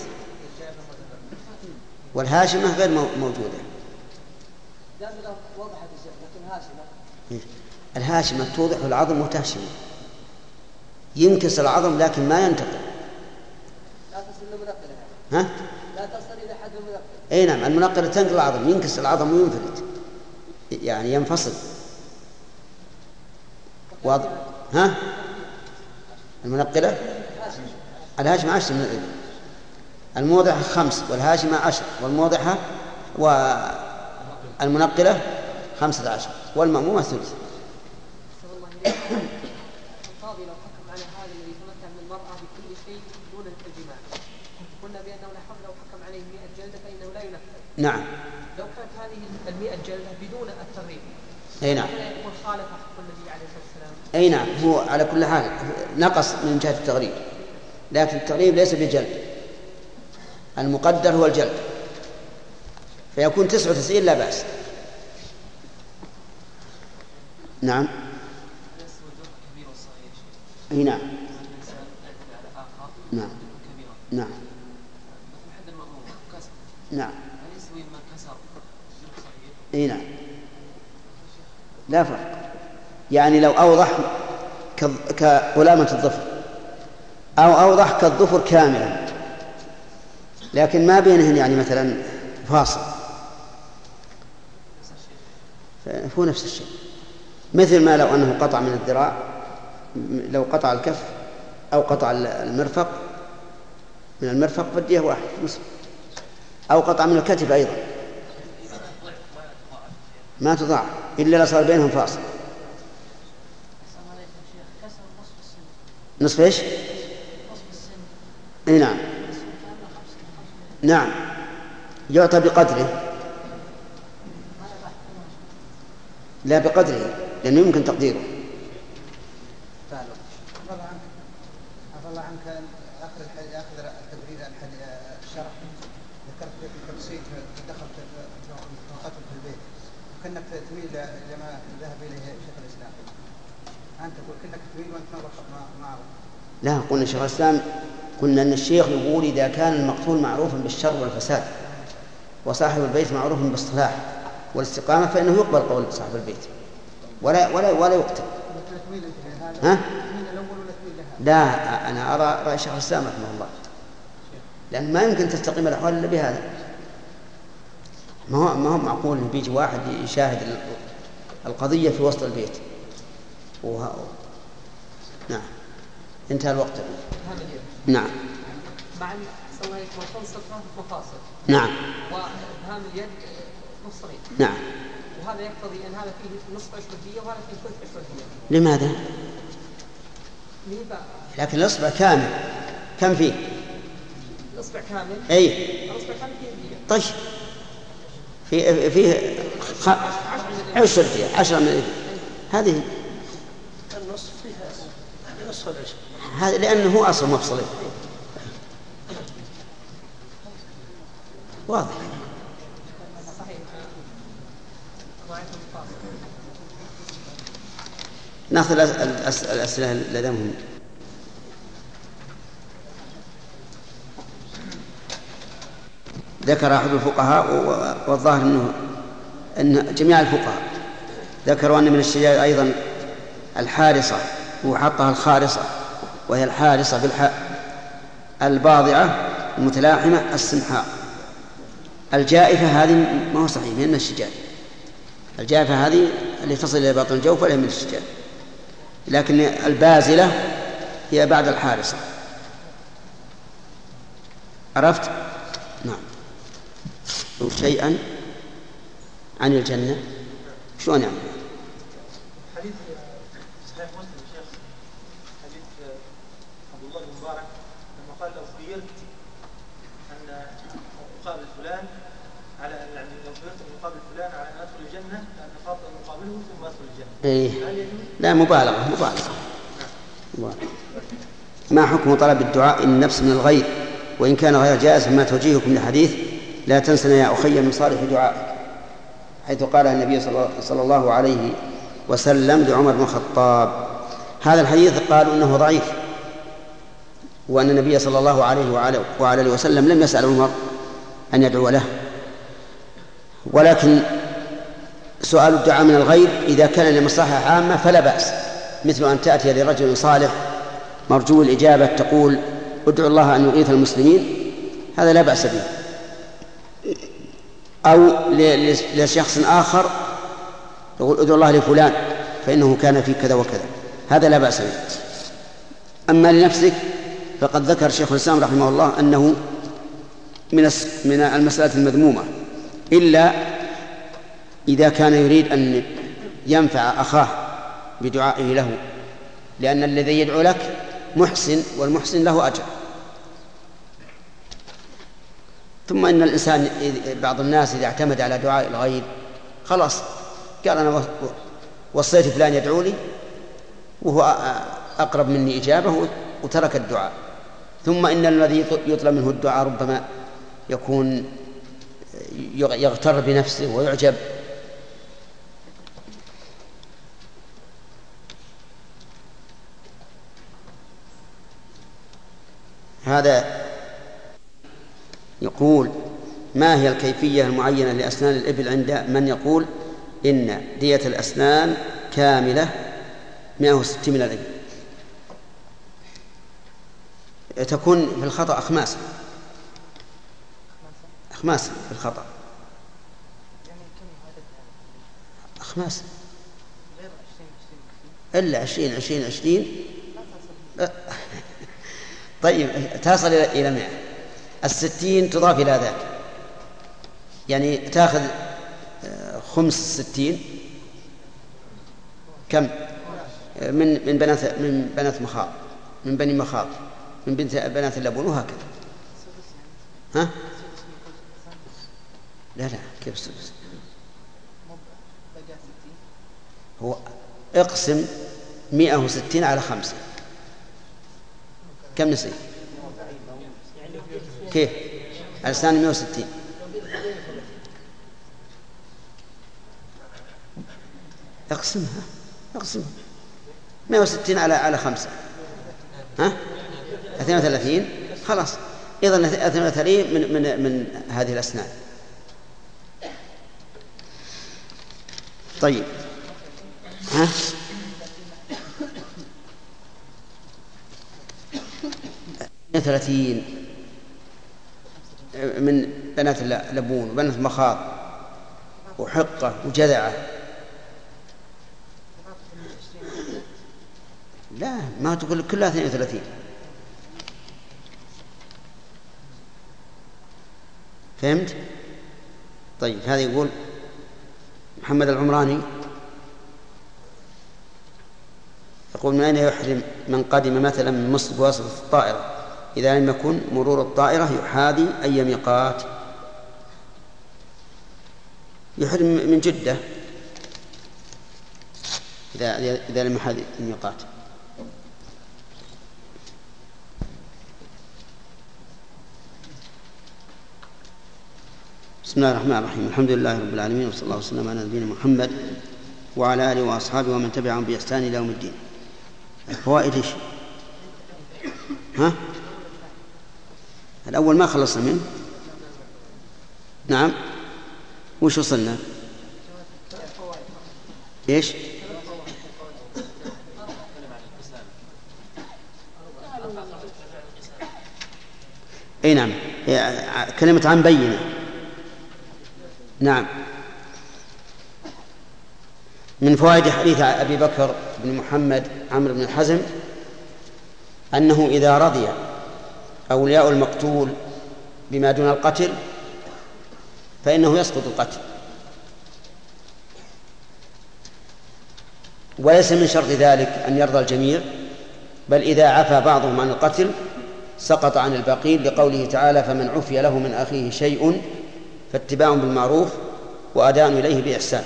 والهاشمة غير موجودة. الدامغة وضحت يا شيخ لكن هاشمة الهاشمة توضح العظم وتهشم ينكسر العظم لكن ما ينتقل. لا تصل للمنقلة. ها؟ لا تصل إلى حد المنقلة. أي نعم المنقلة تنقل العظم ينكسر العظم وينفلت يعني ينفصل. واضح؟ ها؟ المنقلة الهاشمة عشر من الإبل الموضحة خمس والهاشمة عشر والموضحة والمنقلة خمسة عشر والمأمومة ثلث. القاضي لو حكم على هذا الذي يتمتع من المرأة بكل شيء دون الجماع قلنا بأنه لا لو حكم عليه مئة جلدة فإنه لا ينفذ. نعم. لو كانت هذه المئة جلدة بدون التغريب. أي نعم. يكون خالف حق النبي عليه الصلاة والسلام. أي نعم هو على كل حال نقص من جهة التغريب لكن التغريب ليس بجلد المقدر هو الجلد فيكون تسعة وتسعين لا بأس. نعم. أي نعم. نعم. نعم. نعم. أي نعم. لا فرق يعني لو أوضح كغلامة الظفر أو أوضح كالظفر كاملا لكن ما بينهن يعني مثلا فاصل فهو نفس الشيء مثل ما لو أنه قطع من الذراع لو قطع الكف أو قطع المرفق من المرفق فالدية واحد نصف أو قطع من الكتف أيضا ما تضاع إلا لو صار بينهم فاصل. نصف إيش؟ اي نعم. نعم يعطى بقدره لا بقدره لأنه يمكن تقديره. عفى الله عنك آخر الحديث آخر التبرير الشرح ذكرت في التفسير دخلت قتل في البيت وكأنك تميل لما ذهب إليه شيخ الإسلام أنت تقول كأنك تميل وأنت ما أعرف. لا قلنا شيخ الإسلام قلنا أن الشيخ يقول إذا كان المقتول معروفا بالشر والفساد وصاحب البيت معروف بالصلاح والاستقامة فإنه يقبل قول صاحب البيت ولا ولا ولا يقتل. ها؟ لا، أنا أرى رأي شيخ الإسلام رحمه الله، لأن ما يمكن تستقيم الأحوال إلا بهذا. ما هو ما هو معقول إن بيجي واحد يشاهد القضية في وسط البيت وها... نعم انتهى الوقت. نعم. مع أن صلى الله عليه وسلم مفاصل. نعم. وإبهام اليد نصفين. نعم. وهذا يقتضي أن هذا فيه نصف أشهرية وهذا فيه ثلث أشهرية. لماذا؟ لكن الإصبع كامل كم فيه؟ الإصبع كامل. أي. الإصبع كامل فيه الدية. طيب. فيه فيه خ... عشر فيه عشرة من الإبل. هذه. النصف فيها نصف العشر. هذا لأنه هو أصل مفصلي. واضح. ناخذ الأسئلة لديهم. ذكر أحد الفقهاء والظاهر أنه أن جميع الفقهاء ذكروا أن من الشجار أيضا الحارصة، وحطها الخارصة وهي الحارصة بالحاء، الباضعة المتلاحمة السمحاء. الجائفة هذه ما هو صحيح من الشجار. الجائفة هذه اللي تصل إلى باطن الجوف ولا من الشجار، لكن البازلة هي بعد الحارصة. عرفت؟ نعم. شيئا عن الجنة شلون يعني؟ حديث صحيح مسلم شيخ، حديث عبد الله بن مبارك لما قال لو خيرت أن أقابل فلان على يعني لو خيرت أن أقابل فلان على أن أدخل الجنة أن أقابله ثم أدخل الجنة. إيه. لا مبالغة مبالغة. مبالغة. ما حكم طلب الدعاء النفس من الغير وإن كان غير جائز؟ فما توجيهكم لحديث لا تنسنا يا أخي من صالح دعائك، حيث قال النبي صلى الله عليه وسلم لعمر بن الخطاب. هذا الحديث قالوا إنه ضعيف، وأن النبي صلى الله عليه وعلى آله وسلم لم يسأل عمر أن يدعو له. ولكن سؤال الدعاء من الغير إذا كان لمصلحة عامة فلا بأس، مثل أن تأتي لرجل صالح مرجو الإجابة تقول ادعو الله أن يغيث المسلمين، هذا لا بأس به. أو لشخص آخر يقول ادعو الله لفلان فإنه كان في كذا وكذا، هذا لا بأس به. أما لنفسك فقد ذكر شيخ الإسلام رحمه الله أنه من من المسألة المذمومة، إلا إذا كان يريد أن ينفع أخاه بدعائه له، لأن الذي يدعو لك محسن والمحسن له أجر. ثم إن الإنسان بعض الناس إذا اعتمد على دعاء الغير خلاص قال أنا وصيت فلان يدعو لي وهو أقرب مني إجابة وترك الدعاء. ثم إن الذي يطلب منه الدعاء ربما يكون يغتر بنفسه ويعجب. هذا يقول ما هي الكيفية المعينة لأسنان الإبل عند من يقول إن دية الأسنان كاملة مئة وستين من الإبل؟ تكون في الخطأ أخماس أخماس في الخطأ أخماس إلا عشرين عشرين عشرين. طيب تصل إلى مئة. الستين تضاف إلى ذاك، يعني تأخذ خمس الستين كم من من بنات من بنات مخاض من بني مخاض من بنت بنات اللبون وهكذا. ها؟ لا لا كيف السدس؟ هو اقسم مئة وستين على خمسة كم نسي؟ كيف؟ الأسنان مئة وستين. اقسمها اقسمها مئة وستين على على خمسة ها؟ اثنين وثلاثين. خلاص إذن اثنين وثلاثين من من من هذه الأسنان. طيب ها؟ ثلاثين من بنات لبون وبنات مخاض وحقة وجذعة. لا ما تقول كلها اثنين وثلاثين. فهمت؟ طيب هذا يقول محمد العمراني يقول: من أين يحرم من قدم مثلا من مصر بواسطة الطائرة إذا لم يكن مرور الطائرة يحاذي أي ميقات؟ يحرم من جدة إذا إذا لم يحاذي الميقات. بسم الله الرحمن الرحيم. الحمد لله رب العالمين، وصلى الله وسلم على نبينا محمد وعلى آله وأصحابه ومن تبعهم بإحسان إلى يوم الدين. الفوائد إيش؟ ها؟ الأول ما خلصنا منه. نعم. وش وصلنا؟ إيش؟ أي نعم، كلمة عن بينة. نعم. من فوائد حديث أبي بكر بن محمد عمرو بن حزم أنه إذا رضي أولياء المقتول بما دون القتل فإنه يسقط القتل، وليس من شرط ذلك أن يرضى الجميع، بل إذا عفى بعضهم عن القتل سقط عن الباقين، لقوله تعالى: فمن عفي له من أخيه شيء فاتباع بالمعروف وأداء إليه بإحسان.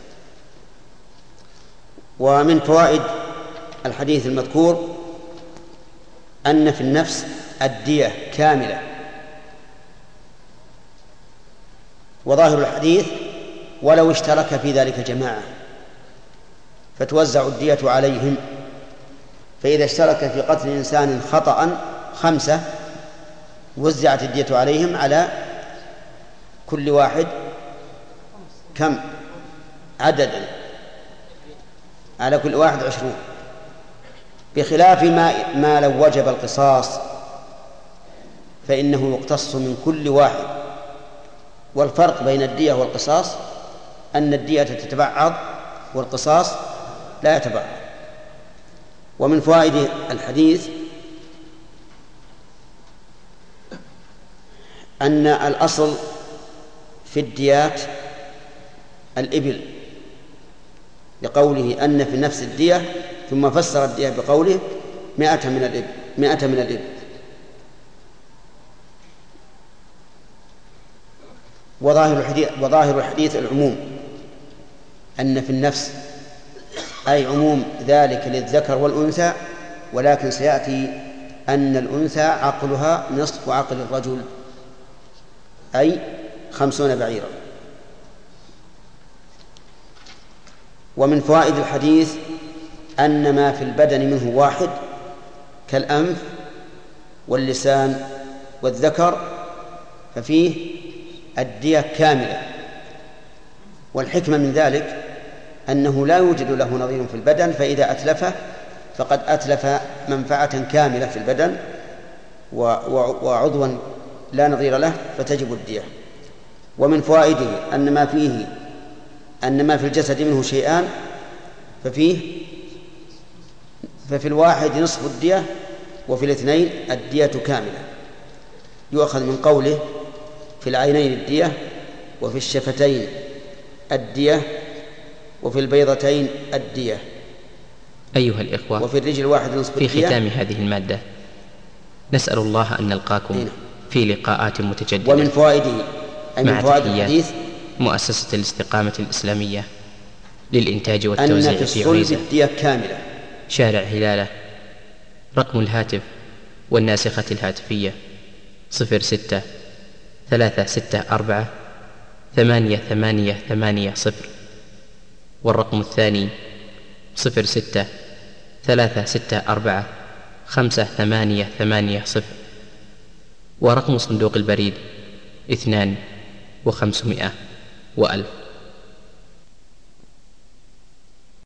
ومن فوائد الحديث المذكور أن في النفس الدية كاملة، وظاهر الحديث: ولو اشترك في ذلك جماعة فتوزع الدية عليهم. فإذا اشترك في قتل إنسان خطأ خمسة وزعت الدية عليهم على كل واحد كم عددا؟ على كل واحد عشرون، بخلاف ما, ما لو وجب القصاص فإنه يقتص من كل واحد. والفرق بين الدية والقصاص أن الدية تتبعض والقصاص لا يتبعض. ومن فوائد الحديث أن الأصل في الديات الإبل، لقوله أن في نفس الدية، ثم فسر الدية بقوله مئة من الإبل مئة من الإبل. وظاهر الحديث, وظاهر الحديث العموم، أن في النفس أي عموم ذلك للذكر والأنثى، ولكن سيأتي أن الأنثى عقلها نصف عقل الرجل، أي خمسون بعيرا. ومن فوائد الحديث أن ما في البدن منه واحد كالأنف واللسان والذكر ففيه الدية كاملة. والحكمة من ذلك أنه لا يوجد له نظير في البدن، فإذا أتلفه فقد أتلف منفعة كاملة في البدن وعضوا لا نظير له، فتجب الدية. ومن فوائده أن ما فيه أن ما في الجسد منه شيئان ففيه ففي الواحد نصف الدية، وفي الاثنين الدية كاملة. يؤخذ من قوله: في العينين الدية، وفي الشفتين الدية، وفي البيضتين الدية. أيها الإخوة، وفي الرجل الواحد نصف الدية. في ختام هذه المادة نسأل الله أن نلقاكم هنا في لقاءات متجددة. ومن فوائده أي من فوائد الحديث مؤسسة الاستقامة الإسلامية للإنتاج والتوزيع أن في في الصلب عزة الدية كاملة. شارع هلالة. رقم الهاتف والناسخة الهاتفية صفر ستة ثلاثة ستة أربعة ثمانية ثمانية ثمانية صفر، والرقم الثاني صفر ستة ثلاثة ستة أربعة خمسة ثمانية ثمانية صفر، ورقم صندوق البريد اثنان وخمسمائة وألف.